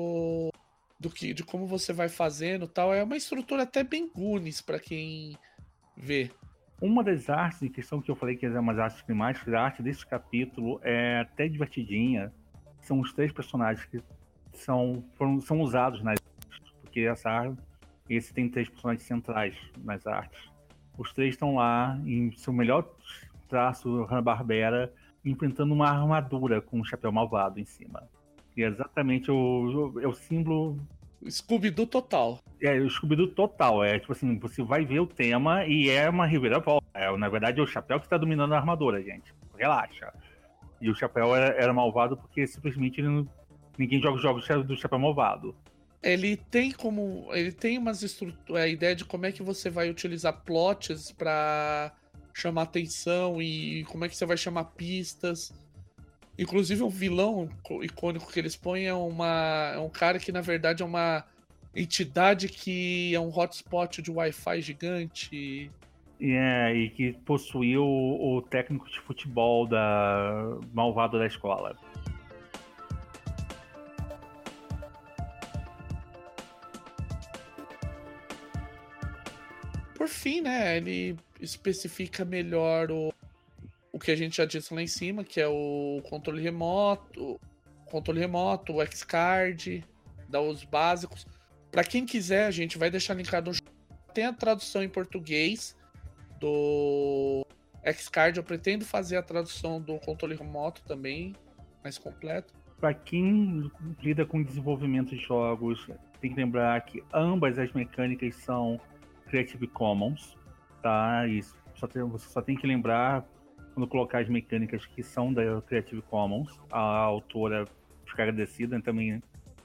de como você vai fazendo e tal. É uma estrutura até bem Goonies pra quem vê. Uma das artes em questão que eu falei que é umas artes climáticas, a arte desse capítulo é até divertidinha. São os 3 personagens que são usados nas artes, porque esse tem 3 personagens centrais nas artes. Os 3 estão lá em seu melhor traço Hanna-Barbera, enfrentando uma armadura com um chapéu malvado em cima. E é exatamente o símbolo... Scooby-Doo total. O Scooby-Doo total. Tipo assim, você vai ver o tema e é uma reviravolta. Na verdade, é o chapéu que está dominando a armadura, gente. Relaxa. E o chapéu era malvado porque simplesmente ninguém joga jogos do chapéu malvado. Ele tem umas estruturas, a ideia de como é que você vai utilizar plots pra chamar atenção e como é que você vai chamar pistas. Inclusive, um vilão icônico que eles põem é um cara que, na verdade, é uma entidade que é um hotspot de Wi-Fi gigante. E que possuiu o técnico de futebol malvado da escola. Por fim, né, ele especifica melhor o que a gente já disse lá em cima, que é o controle remoto, o X-Card, dá os básicos. Para quem quiser, a gente vai deixar linkado tem a tradução em português do X-Card. Eu pretendo fazer a tradução do controle remoto também, mais completo. Para quem lida com desenvolvimento de jogos, tem que lembrar que ambas as mecânicas são Creative Commons, tá? Isso você só tem que lembrar quando colocar as mecânicas que são da Creative Commons. A autora fica agradecida, também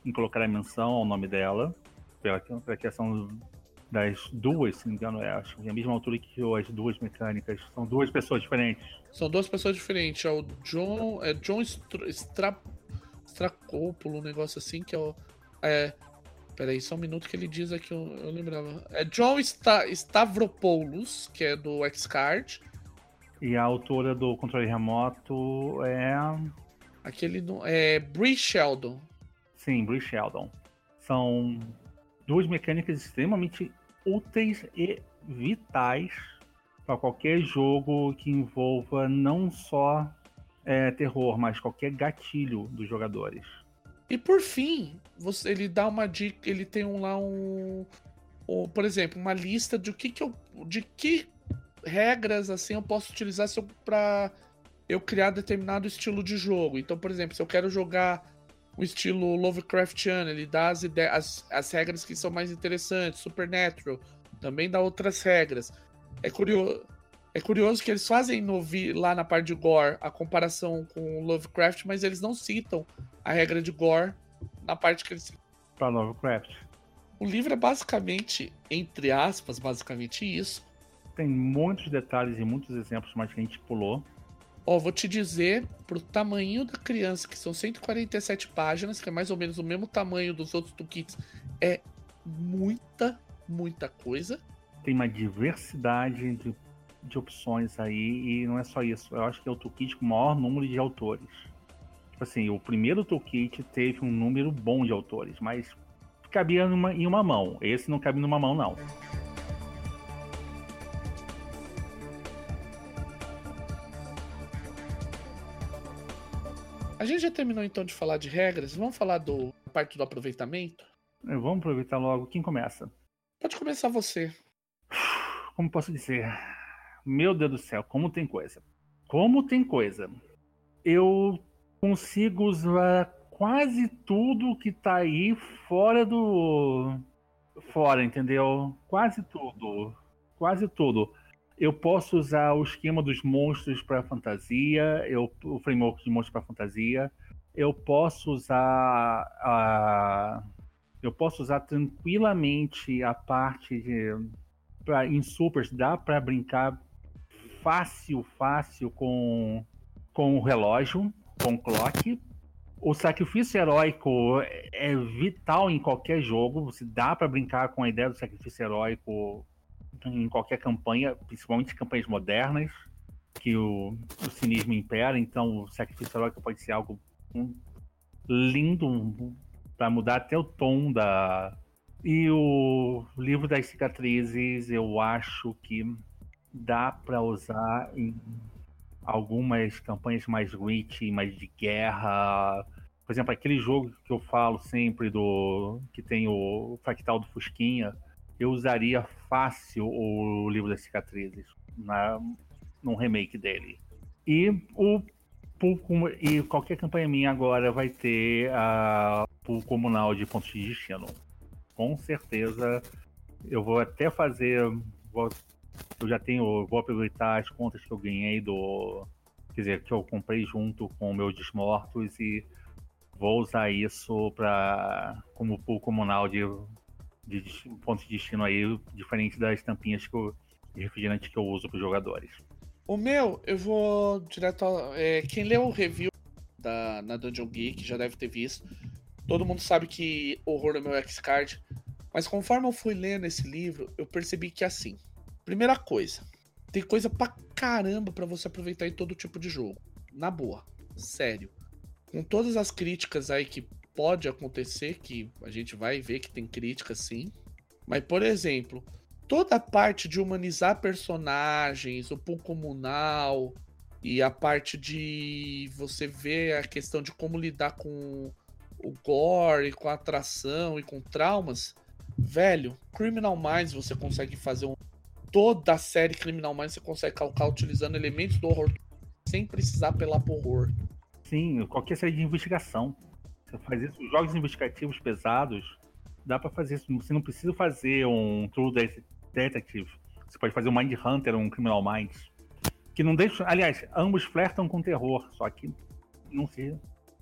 em colocar a menção ao nome dela, pela questão das duas, se não me engano, acho que é a mesma altura que as duas mecânicas. São duas pessoas diferentes. São duas pessoas diferentes. É o John. É John Stracópolo, um negócio assim, que é o. Peraí, só um minuto que ele diz aqui, eu lembrava. É John Stavropoulos, que é do X-Card. E a autora do controle remoto é. Aquele é Bree Sheldon. Sim, Bree Sheldon. São duas mecânicas extremamente úteis e vitais para qualquer jogo que envolva não só terror, mas qualquer gatilho dos jogadores. E por fim, ele dá uma dica, ele tem por exemplo, uma lista de que regras assim eu posso utilizar para eu criar determinado estilo de jogo. Então, por exemplo, se eu quero jogar o estilo Lovecraftiano, ele dá as regras que são mais interessantes. Supernatural também dá outras regras. É curioso que eles fazem lá na parte de gore a comparação com o Lovecraft, mas eles não citam a regra de gore na parte que eles citam para Lovecraft. O livro é basicamente, entre aspas, basicamente isso. Tem muitos detalhes e muitos exemplos, mas que a gente pulou. Vou te dizer, pro tamanho da criança, que são 147 páginas, que é mais ou menos o mesmo tamanho dos outros toolkits, é muita, muita coisa. Tem uma diversidade de opções aí, e não é só isso. Eu acho que é o toolkit com o maior número de autores. Tipo assim, o primeiro toolkit teve um número bom de autores, mas cabia em uma mão. Esse não cabe numa mão, não. A gente já terminou então de falar de regras. Vamos falar da parte do aproveitamento? Vamos aproveitar logo. Quem começa? Pode começar você. Como posso dizer? Meu Deus do céu, como tem coisa. Como tem coisa. Eu consigo usar quase tudo que tá aí fora, entendeu? Quase tudo. Quase tudo. Eu posso usar o esquema dos monstros para fantasia, o framework de monstros para fantasia. Eu posso usar tranquilamente a parte em supers. Dá para brincar fácil com o relógio, com o clock. O sacrifício heróico é vital em qualquer jogo. Você dá para brincar com a ideia do sacrifício heróico em qualquer campanha, principalmente campanhas modernas, que o cinismo impera. Então o sacrifício heróico pode ser algo lindo para mudar até o tom E o livro das cicatrizes, eu acho que dá para usar em algumas campanhas mais rich, mais de guerra. Por exemplo, aquele jogo que eu falo sempre que tem o fractal do Fusquinha, eu usaria fácil o livro das cicatrizes num remake dele. E qualquer campanha minha agora vai ter a pool comunal de pontos de destino. Com certeza eu vou até fazer. Vou aproveitar as contas que eu ganhei quer dizer, que eu comprei junto com meus desmortos e vou usar isso como pool comunal de pontos de destino aí, diferente das tampinhas de refrigerante que eu uso para os jogadores. O meu, eu vou direto. Quem leu o review na Dungeon Geek já deve ter visto. Todo mundo sabe que horror é meu X-Card. Mas conforme eu fui lendo esse livro, eu percebi que assim. Primeira coisa, tem coisa pra caramba pra você aproveitar em todo tipo de jogo. Na boa, sério. Com todas as críticas aí que pode acontecer, que a gente vai ver que tem críticas sim. Mas, por exemplo, toda a parte de humanizar personagens, o pool comunal e a parte de você ver a questão de como lidar com o gore, com a atração e com traumas, velho, Criminal Minds você consegue fazer toda a série Criminal Minds você consegue calcar utilizando elementos do horror sem precisar apelar pro horror. Sim, qualquer série de investigação. Você faz isso, jogos investigativos pesados, dá pra fazer isso. Você não precisa fazer um True Detective. Você pode fazer um Mind Hunter ou um Criminal Minds. Que não deixa. Aliás, ambos flertam com terror, só que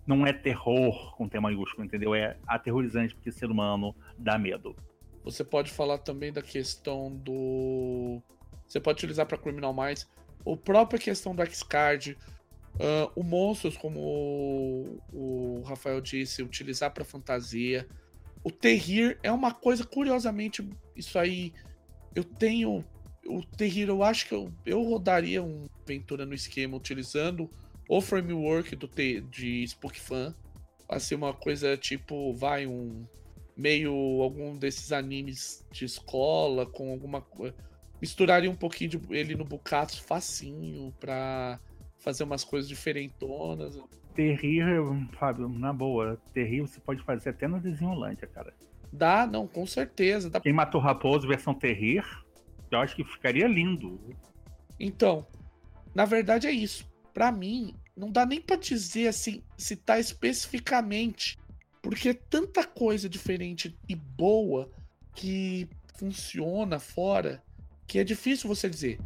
não é terror com T maiúsculo, entendeu? É aterrorizante porque ser humano dá medo. Você pode falar também da questão do... Você pode utilizar para Criminal Minds. A própria questão do X-Card. O Monstros, como o Rafael disse, utilizar para fantasia. O Terrir é uma coisa, curiosamente, isso aí... Eu tenho... O Terrir, eu acho que eu rodaria uma aventura no esquema utilizando o framework de Spook Fan. Assim, uma coisa tipo, algum desses animes de escola, com alguma coisa. Misturaria um pouquinho ele no Bukatsu facinho pra fazer umas coisas diferentonas. Terrir, Fábio, na boa, Terrir você pode fazer até na Desenholândia, cara. Dá, não, com certeza. Quem Matou Raposo versão Terrir, eu acho que ficaria lindo. Então, na verdade é isso. Pra mim, não dá nem pra dizer assim, citar especificamente, porque é tanta coisa diferente e boa que funciona fora, que é difícil você dizer.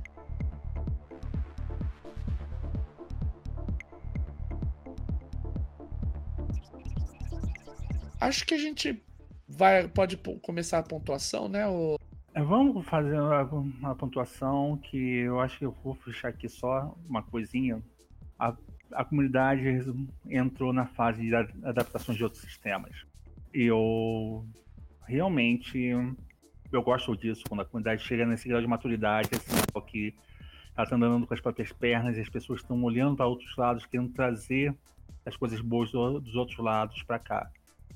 Acho que a gente pode começar a pontuação, né? Vamos fazer uma pontuação que eu acho que eu vou fechar aqui só uma coisinha. A comunidade entrou na fase de adaptações de outros sistemas. Eu realmente gosto disso, quando a comunidade chega nesse grau de maturidade, assim, que ela está andando com as próprias pernas e as pessoas estão olhando para outros lados, querendo trazer as coisas boas dos outros lados para cá.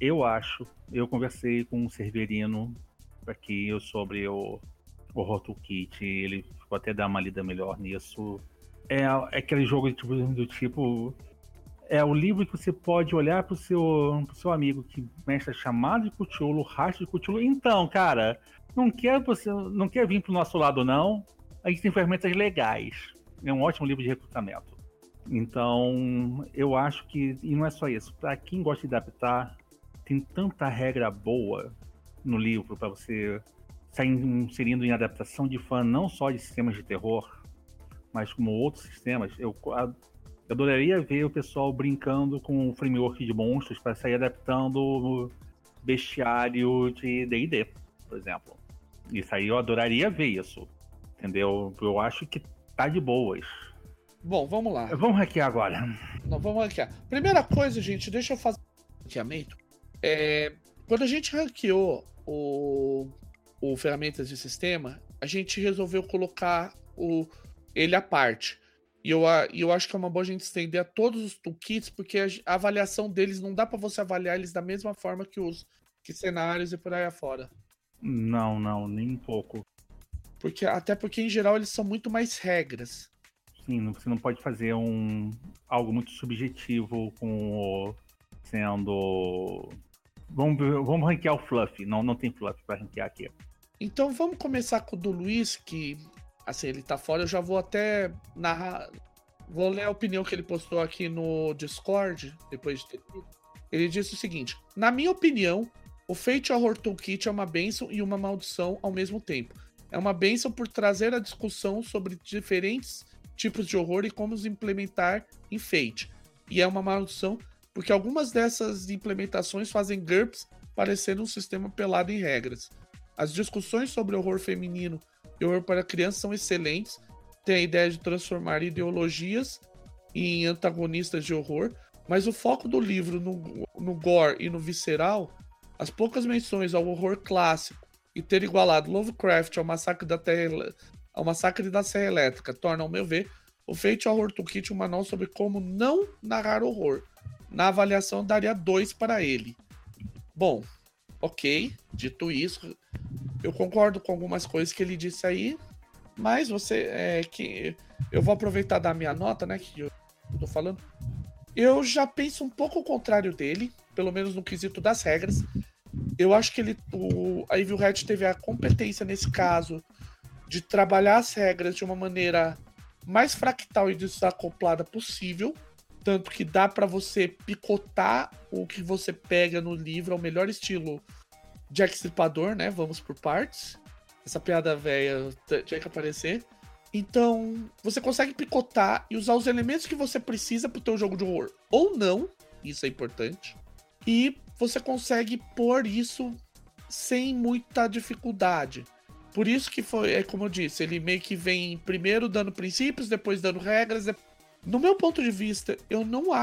Eu conversei com o Severino aqui sobre o Horror Toolkit, ele ficou até dar uma lida melhor nisso. É aquele jogo do tipo... É o livro que você pode olhar pro seu amigo que mestra chamado de Cthulhu, rastro de Cthulhu. Então, cara, não quer vir pro nosso lado, não. A gente tem ferramentas legais. É um ótimo livro de recrutamento. Então, eu acho que... E não é só isso. Para quem gosta de adaptar, tem tanta regra boa no livro para você estar inserindo em adaptação de fã, não só de sistemas de terror, mas como outros sistemas. Eu adoraria ver o pessoal brincando com o framework de monstros para sair adaptando o bestiário de D&D, por exemplo. Isso aí eu adoraria ver isso, entendeu? Eu acho que tá de boas. Bom, vamos lá. Vamos hackear agora. Não, vamos hackear. Primeira coisa, gente, deixa eu fazer um hackeamento. Quando a gente hackeou o ferramentas de sistema, a gente resolveu colocar ele à parte. E eu acho que é uma boa a gente estender a todos os toolkits, porque a avaliação deles não dá para você avaliar eles da mesma forma que cenários e por aí afora. Não, nem um pouco. Até porque, em geral, eles são muito mais regras. Sim, você não pode fazer algo muito subjetivo sendo... Vamos ranquear o fluff. Não tem fluff para ranquear aqui. Então vamos começar com o do Luiz, que assim, ele tá fora. Eu já vou até narrar. Vou ler a opinião que ele postou aqui no Discord, depois de ter lido. Ele disse o seguinte: na minha opinião, o Fate Horror Toolkit é uma bênção e uma maldição ao mesmo tempo. É uma bênção por trazer a discussão sobre diferentes tipos de horror e como os implementar em Fate. E é uma maldição porque algumas dessas implementações fazem GURPS parecer um sistema pelado em regras. As discussões sobre horror feminino e horror para crianças são excelentes. Tem a ideia de transformar ideologias em antagonistas de horror, mas o foco do livro no gore e no visceral, as poucas menções ao horror clássico e ter igualado Lovecraft ao Massacre da Serra Elétrica torna, ao meu ver, o Fate Horror Toolkit um manual sobre como não narrar horror. Na avaliação, daria 2 para ele. Bom, ok, dito isso, eu concordo com algumas coisas que ele disse aí, mas eu vou aproveitar da minha nota, né, que eu tô falando. Eu já penso um pouco o contrário dele, pelo menos no quesito das regras. Eu acho que a Evil Hat teve a competência nesse caso de trabalhar as regras de uma maneira mais fractal e desacoplada possível, tanto que dá pra você picotar o que você pega no livro ao melhor estilo Jack Stripador, né? Vamos por partes. Essa piada velha tinha que aparecer. Então, você consegue picotar e usar os elementos que você precisa pro teu jogo de horror. Ou não, Isso é importante. E você consegue pôr isso sem muita dificuldade. Por isso que foi, como eu disse, ele meio que vem primeiro dando princípios, depois dando regras. No meu ponto de vista, eu não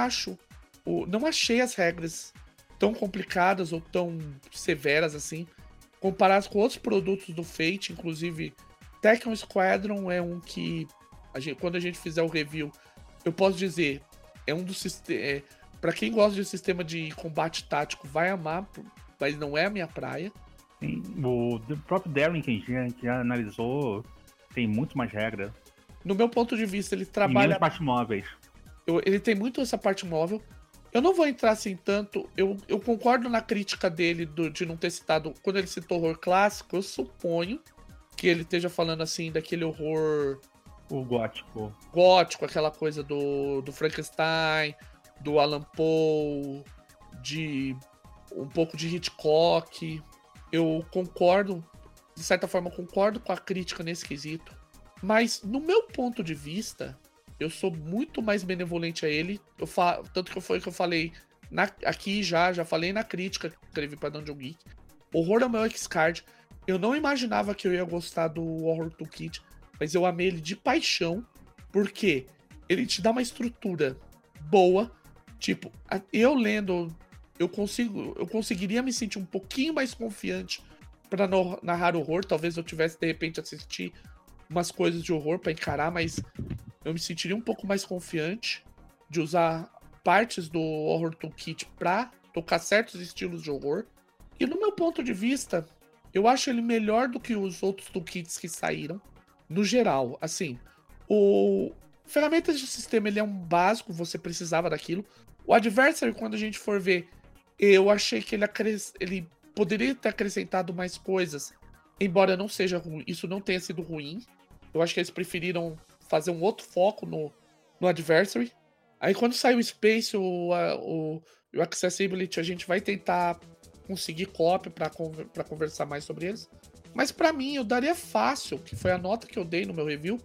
achei as regras tão complicadas ou tão severas assim, comparadas com outros produtos do Fate, inclusive Tekken Squadron é um que, quando a gente fizer o review, eu posso dizer, é um dos sistemas. Pra quem gosta de sistema de combate tático, vai amar, mas não é a minha praia. Sim, o próprio Darren, que já analisou, tem muito mais regra. No meu ponto de vista, ele E trabalha. menos partes móveis. Ele tem muito essa parte móvel. Eu não vou entrar assim tanto. Eu concordo na crítica dele de não ter citado. Quando ele citou horror clássico, eu suponho que ele esteja falando assim daquele horror. O gótico. Gótico, aquela coisa do Frankenstein, do Alan Poe, de um pouco de Hitchcock. Eu concordo, de certa forma, concordo com a crítica nesse quesito. Mas, no meu ponto de vista, eu sou muito mais benevolente a ele. Tanto que foi o que eu falei aqui já falei na crítica que escrevi pra Dungeon Geek. Horror é o meu X-Card. Eu não imaginava que eu ia gostar do Horror Toolkit, mas eu amei ele de paixão, porque ele te dá uma estrutura boa. Tipo, eu lendo, eu conseguiria me sentir um pouquinho mais confiante pra narrar horror. Talvez eu tivesse, de repente, assistir umas coisas de horror pra encarar, mas eu me sentiria um pouco mais confiante de usar partes do Horror Toolkit pra tocar certos estilos de horror. E no meu ponto de vista, eu acho ele melhor do que os outros toolkits que saíram, no geral. Assim, ferramentas de sistema, ele é um básico, você precisava daquilo. O Adversary, quando a gente for ver, eu achei que ele poderia ter acrescentado mais coisas, embora não seja ruim, isso não tenha sido ruim. Eu acho que eles preferiram fazer um outro foco no Adversary. Aí quando sair o Space, o Accessibility, a gente vai tentar conseguir cópia para conversar mais sobre eles. Mas pra mim, eu daria fácil, que foi a nota que eu dei no meu review,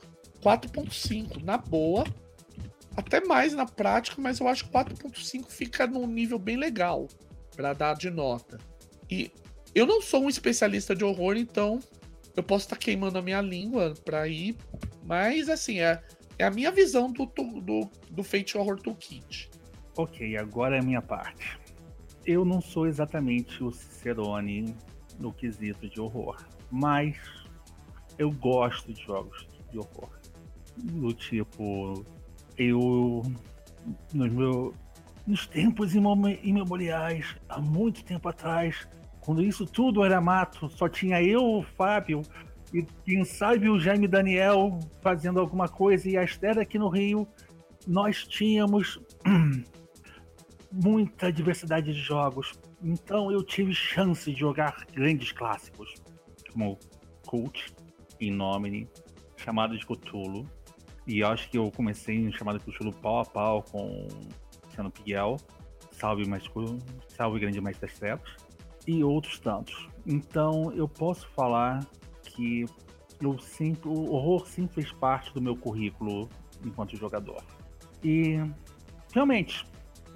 4.5, na boa. Até mais na prática, mas eu acho que 4.5 fica num nível bem legal pra dar de nota. E eu não sou um especialista de horror, então eu posso estar queimando a minha língua pra ir, mas assim, é a minha visão do Fate Horror Toolkit. Ok, agora é a minha parte. Eu não sou exatamente o Cicerone no quesito de horror, mas eu gosto de jogos de horror. Do tipo, nos tempos imemoriais, há muito tempo atrás, quando isso tudo era mato, só tinha eu, o Fábio, e quem sabe o Jaime Daniel fazendo alguma coisa, e a Esther aqui no Rio, nós tínhamos muita diversidade de jogos. Então eu tive chance de jogar grandes clássicos, como Cult, In Nomine, Chamado de Cthulhu. E eu acho que eu comecei em Chamado de Cthulhu pau a pau com Luciano Piguel, Salve Grande Mestre das Trevas, e outros tantos. Então eu posso falar que o horror sempre fez parte do meu currículo enquanto jogador. E realmente,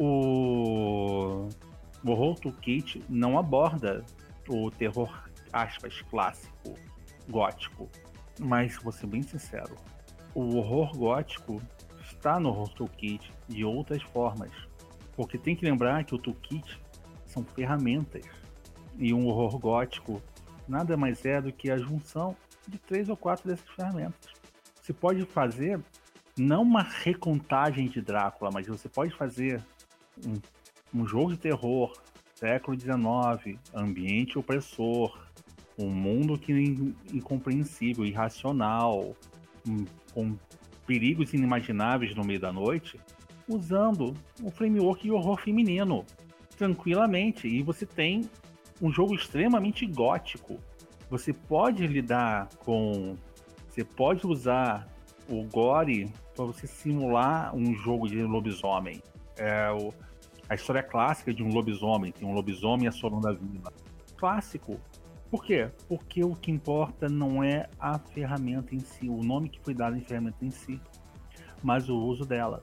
o Horror Toolkit não aborda o terror, aspas, clássico, gótico. Mas, vou ser bem sincero, o horror gótico está no Horror Toolkit de outras formas. Porque tem que lembrar que o Toolkit são ferramentas. E um horror gótico nada mais é do que a junção de 3 ou 4 dessas ferramentas. Você pode fazer, não uma recontagem de Drácula, mas você pode fazer um jogo de terror, século XIX, ambiente opressor, um mundo incompreensível, irracional, com perigos inimagináveis no meio da noite, usando o framework de horror feminino, tranquilamente. E você tem um jogo extremamente gótico. Você pode lidar com... Você pode usar o gore para você simular um jogo de lobisomem. A história clássica de um lobisomem, tem um lobisomem assolando a vila. Clássico. Por quê? Porque o que importa não é a ferramenta em si, o nome que foi dado em ferramenta em si, mas o uso dela.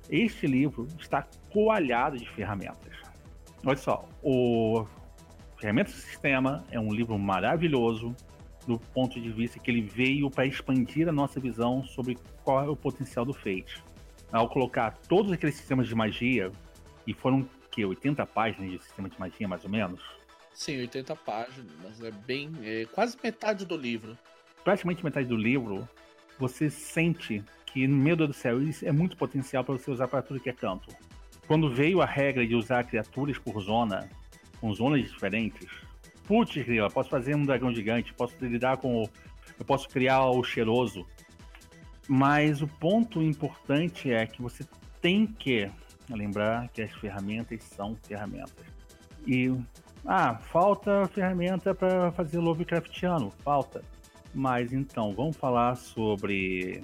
Este livro está coalhado de ferramentas. Olha só, o Ferramentas do Sistema é um livro maravilhoso do ponto de vista que ele veio para expandir a nossa visão sobre qual é o potencial do Fate. Ao colocar todos aqueles sistemas de magia, e foram 80 páginas de sistema de magia, mais ou menos? Sim, 80 páginas, mas é quase metade do livro. Praticamente metade do livro, você sente que, meu Deus do céu, isso é muito potencial para você usar para tudo que é canto. Quando veio a regra de usar criaturas por zona, com zonas diferentes, putz, grila, posso fazer um dragão gigante, posso lidar com eu posso criar o cheiroso. Mas o ponto importante é que você tem que lembrar que as ferramentas são ferramentas. E, falta ferramenta para fazer Lovecraftiano, falta. Mas então, vamos falar sobre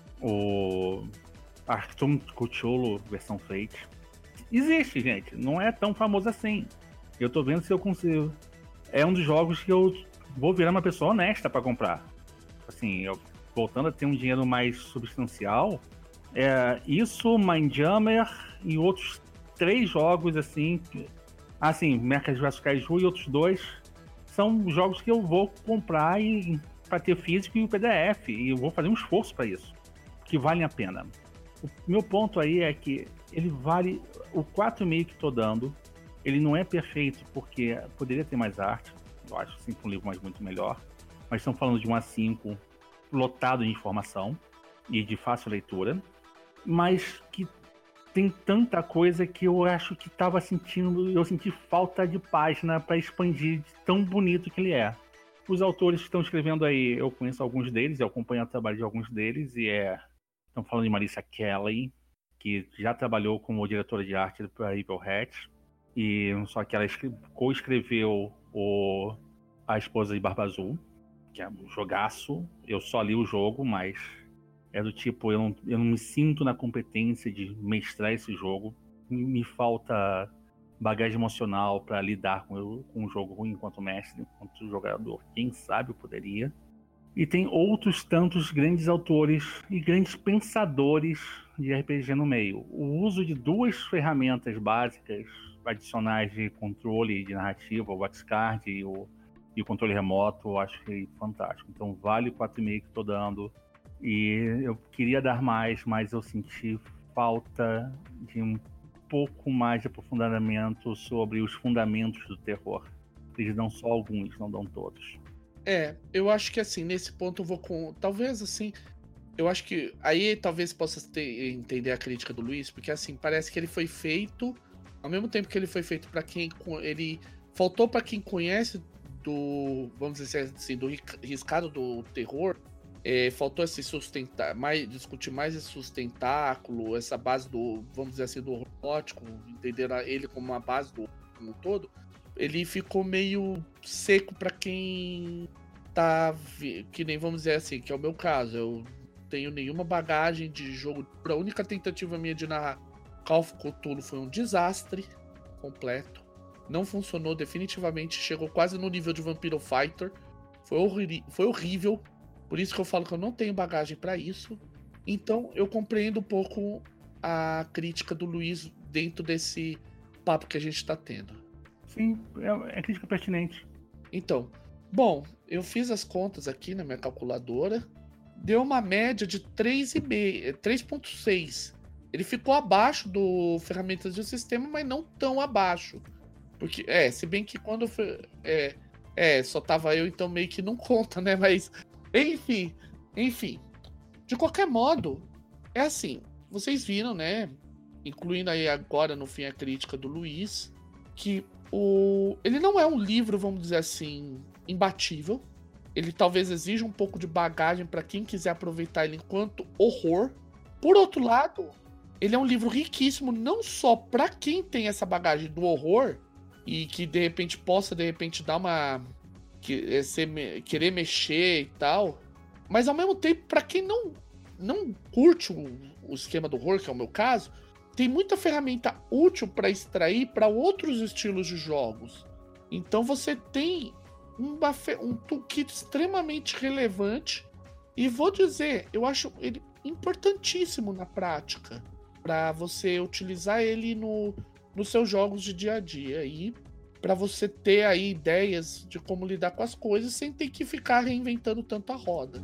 o Cthulhu Cthulhu versão Fate. Existe, gente, não é tão famoso assim. Eu tô vendo se eu consigo. É um dos jogos que eu vou virar uma pessoa honesta para comprar. Assim, eu voltando a ter um dinheiro mais substancial, isso, Mindjammer e outros 3 jogos assim, Mecha vs Kaiju e outros 2 são jogos que eu vou comprar para ter físico e o PDF, e eu vou fazer um esforço para isso, que vale a pena. O meu ponto aí é que ele vale o 4,5 que estou dando. Ele não é perfeito porque poderia ter mais arte, eu acho sim um livro muito melhor, mas estamos falando de um A5 lotado de informação e de fácil leitura, mas que tem tanta coisa que eu acho que eu senti falta de página para expandir de tão bonito que ele é. Os autores que estão escrevendo aí, eu conheço alguns deles, eu acompanho o trabalho de alguns deles, estão falando de Marissa Kelly, que já trabalhou como diretora de arte para Evil Hat, e só que ela co-escreveu A Esposa de Barba Azul, que é um jogaço. Eu só li o jogo, mas é do tipo, eu não me sinto na competência de mestrar esse jogo. Me falta bagagem emocional para lidar com um jogo ruim enquanto mestre, enquanto jogador. Quem sabe eu poderia. E tem outros tantos grandes autores e grandes pensadores de RPG no meio. O uso de 2 ferramentas básicas adicionais de controle de narrativa, o Waxcard e o controle remoto, eu acho que é fantástico. Então vale o 4,5 que estou dando. E eu queria dar mais, mas eu senti falta de um pouco mais de aprofundamento sobre os fundamentos do terror. Eles dão só alguns, não dão todos. Eu acho que assim, nesse ponto eu vou com... Talvez assim, eu acho que aí talvez possa entender a crítica do Luiz, porque assim, parece que ele foi feito, ao mesmo tempo que ele foi feito para quem... Ele faltou para quem conhece vamos dizer assim, do riscado do terror, faltou esse discutir mais esse sustentáculo, essa base vamos dizer assim, do horror gótico, entender ele como uma base do como um todo. Ele ficou meio seco para quem que nem, vamos dizer assim, que é o meu caso. Eu tenho nenhuma bagagem de jogo. A única tentativa minha de narrar Call of Cthulhu foi um desastre completo. Não funcionou definitivamente, chegou quase no nível de Vampiro Fighter. Foi horrível. Por isso que eu falo que eu não tenho bagagem para isso. Então eu compreendo um pouco a crítica do Luiz dentro desse papo que a gente tá tendo. Sim, é crítica pertinente. Então, bom, eu fiz as contas aqui na minha calculadora. Deu uma média de 3,6. Ele ficou abaixo do Ferramentas do Sistema, mas não tão abaixo. Porque, se bem que quando só tava eu, então meio que não conta, né? Mas, enfim. De qualquer modo, é assim, vocês viram, né? Incluindo aí agora, no fim, a crítica do Luiz, que ele não é um livro, vamos dizer assim, imbatível. Ele talvez exija um pouco de bagagem para quem quiser aproveitar ele enquanto horror. Por outro lado, ele é um livro riquíssimo, não só para quem tem essa bagagem do horror, e que de repente possa dar querer mexer e tal, mas ao mesmo tempo, para quem não curte o esquema do horror, que é o meu caso, tem muita ferramenta útil para extrair para outros estilos de jogos. Então você tem um toolkit extremamente relevante, e vou dizer, eu acho ele importantíssimo na prática. para você utilizar ele nos seus jogos de dia a dia e para você ter aí ideias de como lidar com as coisas sem ter que ficar reinventando tanto a roda.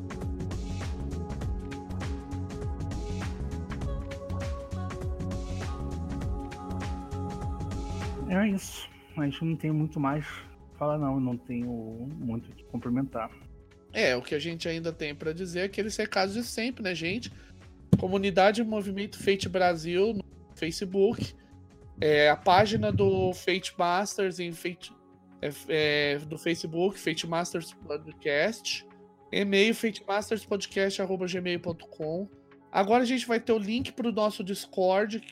É isso. A gente não tem muito mais falar, não tenho muito o que complementar. O que a gente ainda tem para dizer é aqueles recados de sempre, né, gente? Comunidade Movimento Fate Brasil no Facebook, a página do Fate Masters em Fate, do Facebook, Fate Masters Podcast, e-mail fatemasterspodcast@gmail.com. Agora a gente vai ter o link para o nosso Discord.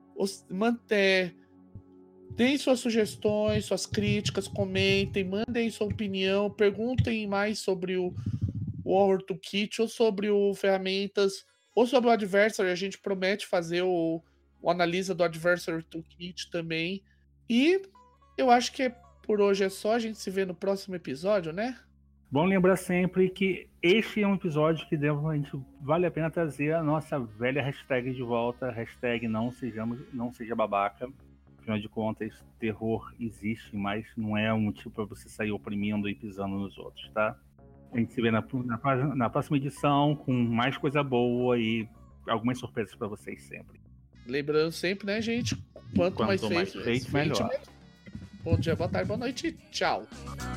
Deem suas sugestões, suas críticas, comentem, mandem sua opinião, perguntem mais sobre o Horror Toolkit, ou sobre o Ferramentas, ou sobre o Adversary. A gente promete fazer o analisa do Adversary Toolkit também. E eu acho que por hoje é só. A gente se vê no próximo episódio, né? Bom lembrar sempre que este é um episódio que vale a pena trazer a nossa velha hashtag de volta, hashtag não seja babaca. Afinal de contas, terror existe, mas não é um motivo para você sair oprimindo e pisando nos outros, tá? A gente se vê na próxima edição com mais coisa boa e algumas surpresas para vocês sempre. Lembrando sempre, né, gente? Quanto mais feito, melhor. Bom dia, boa tarde, boa noite e tchau.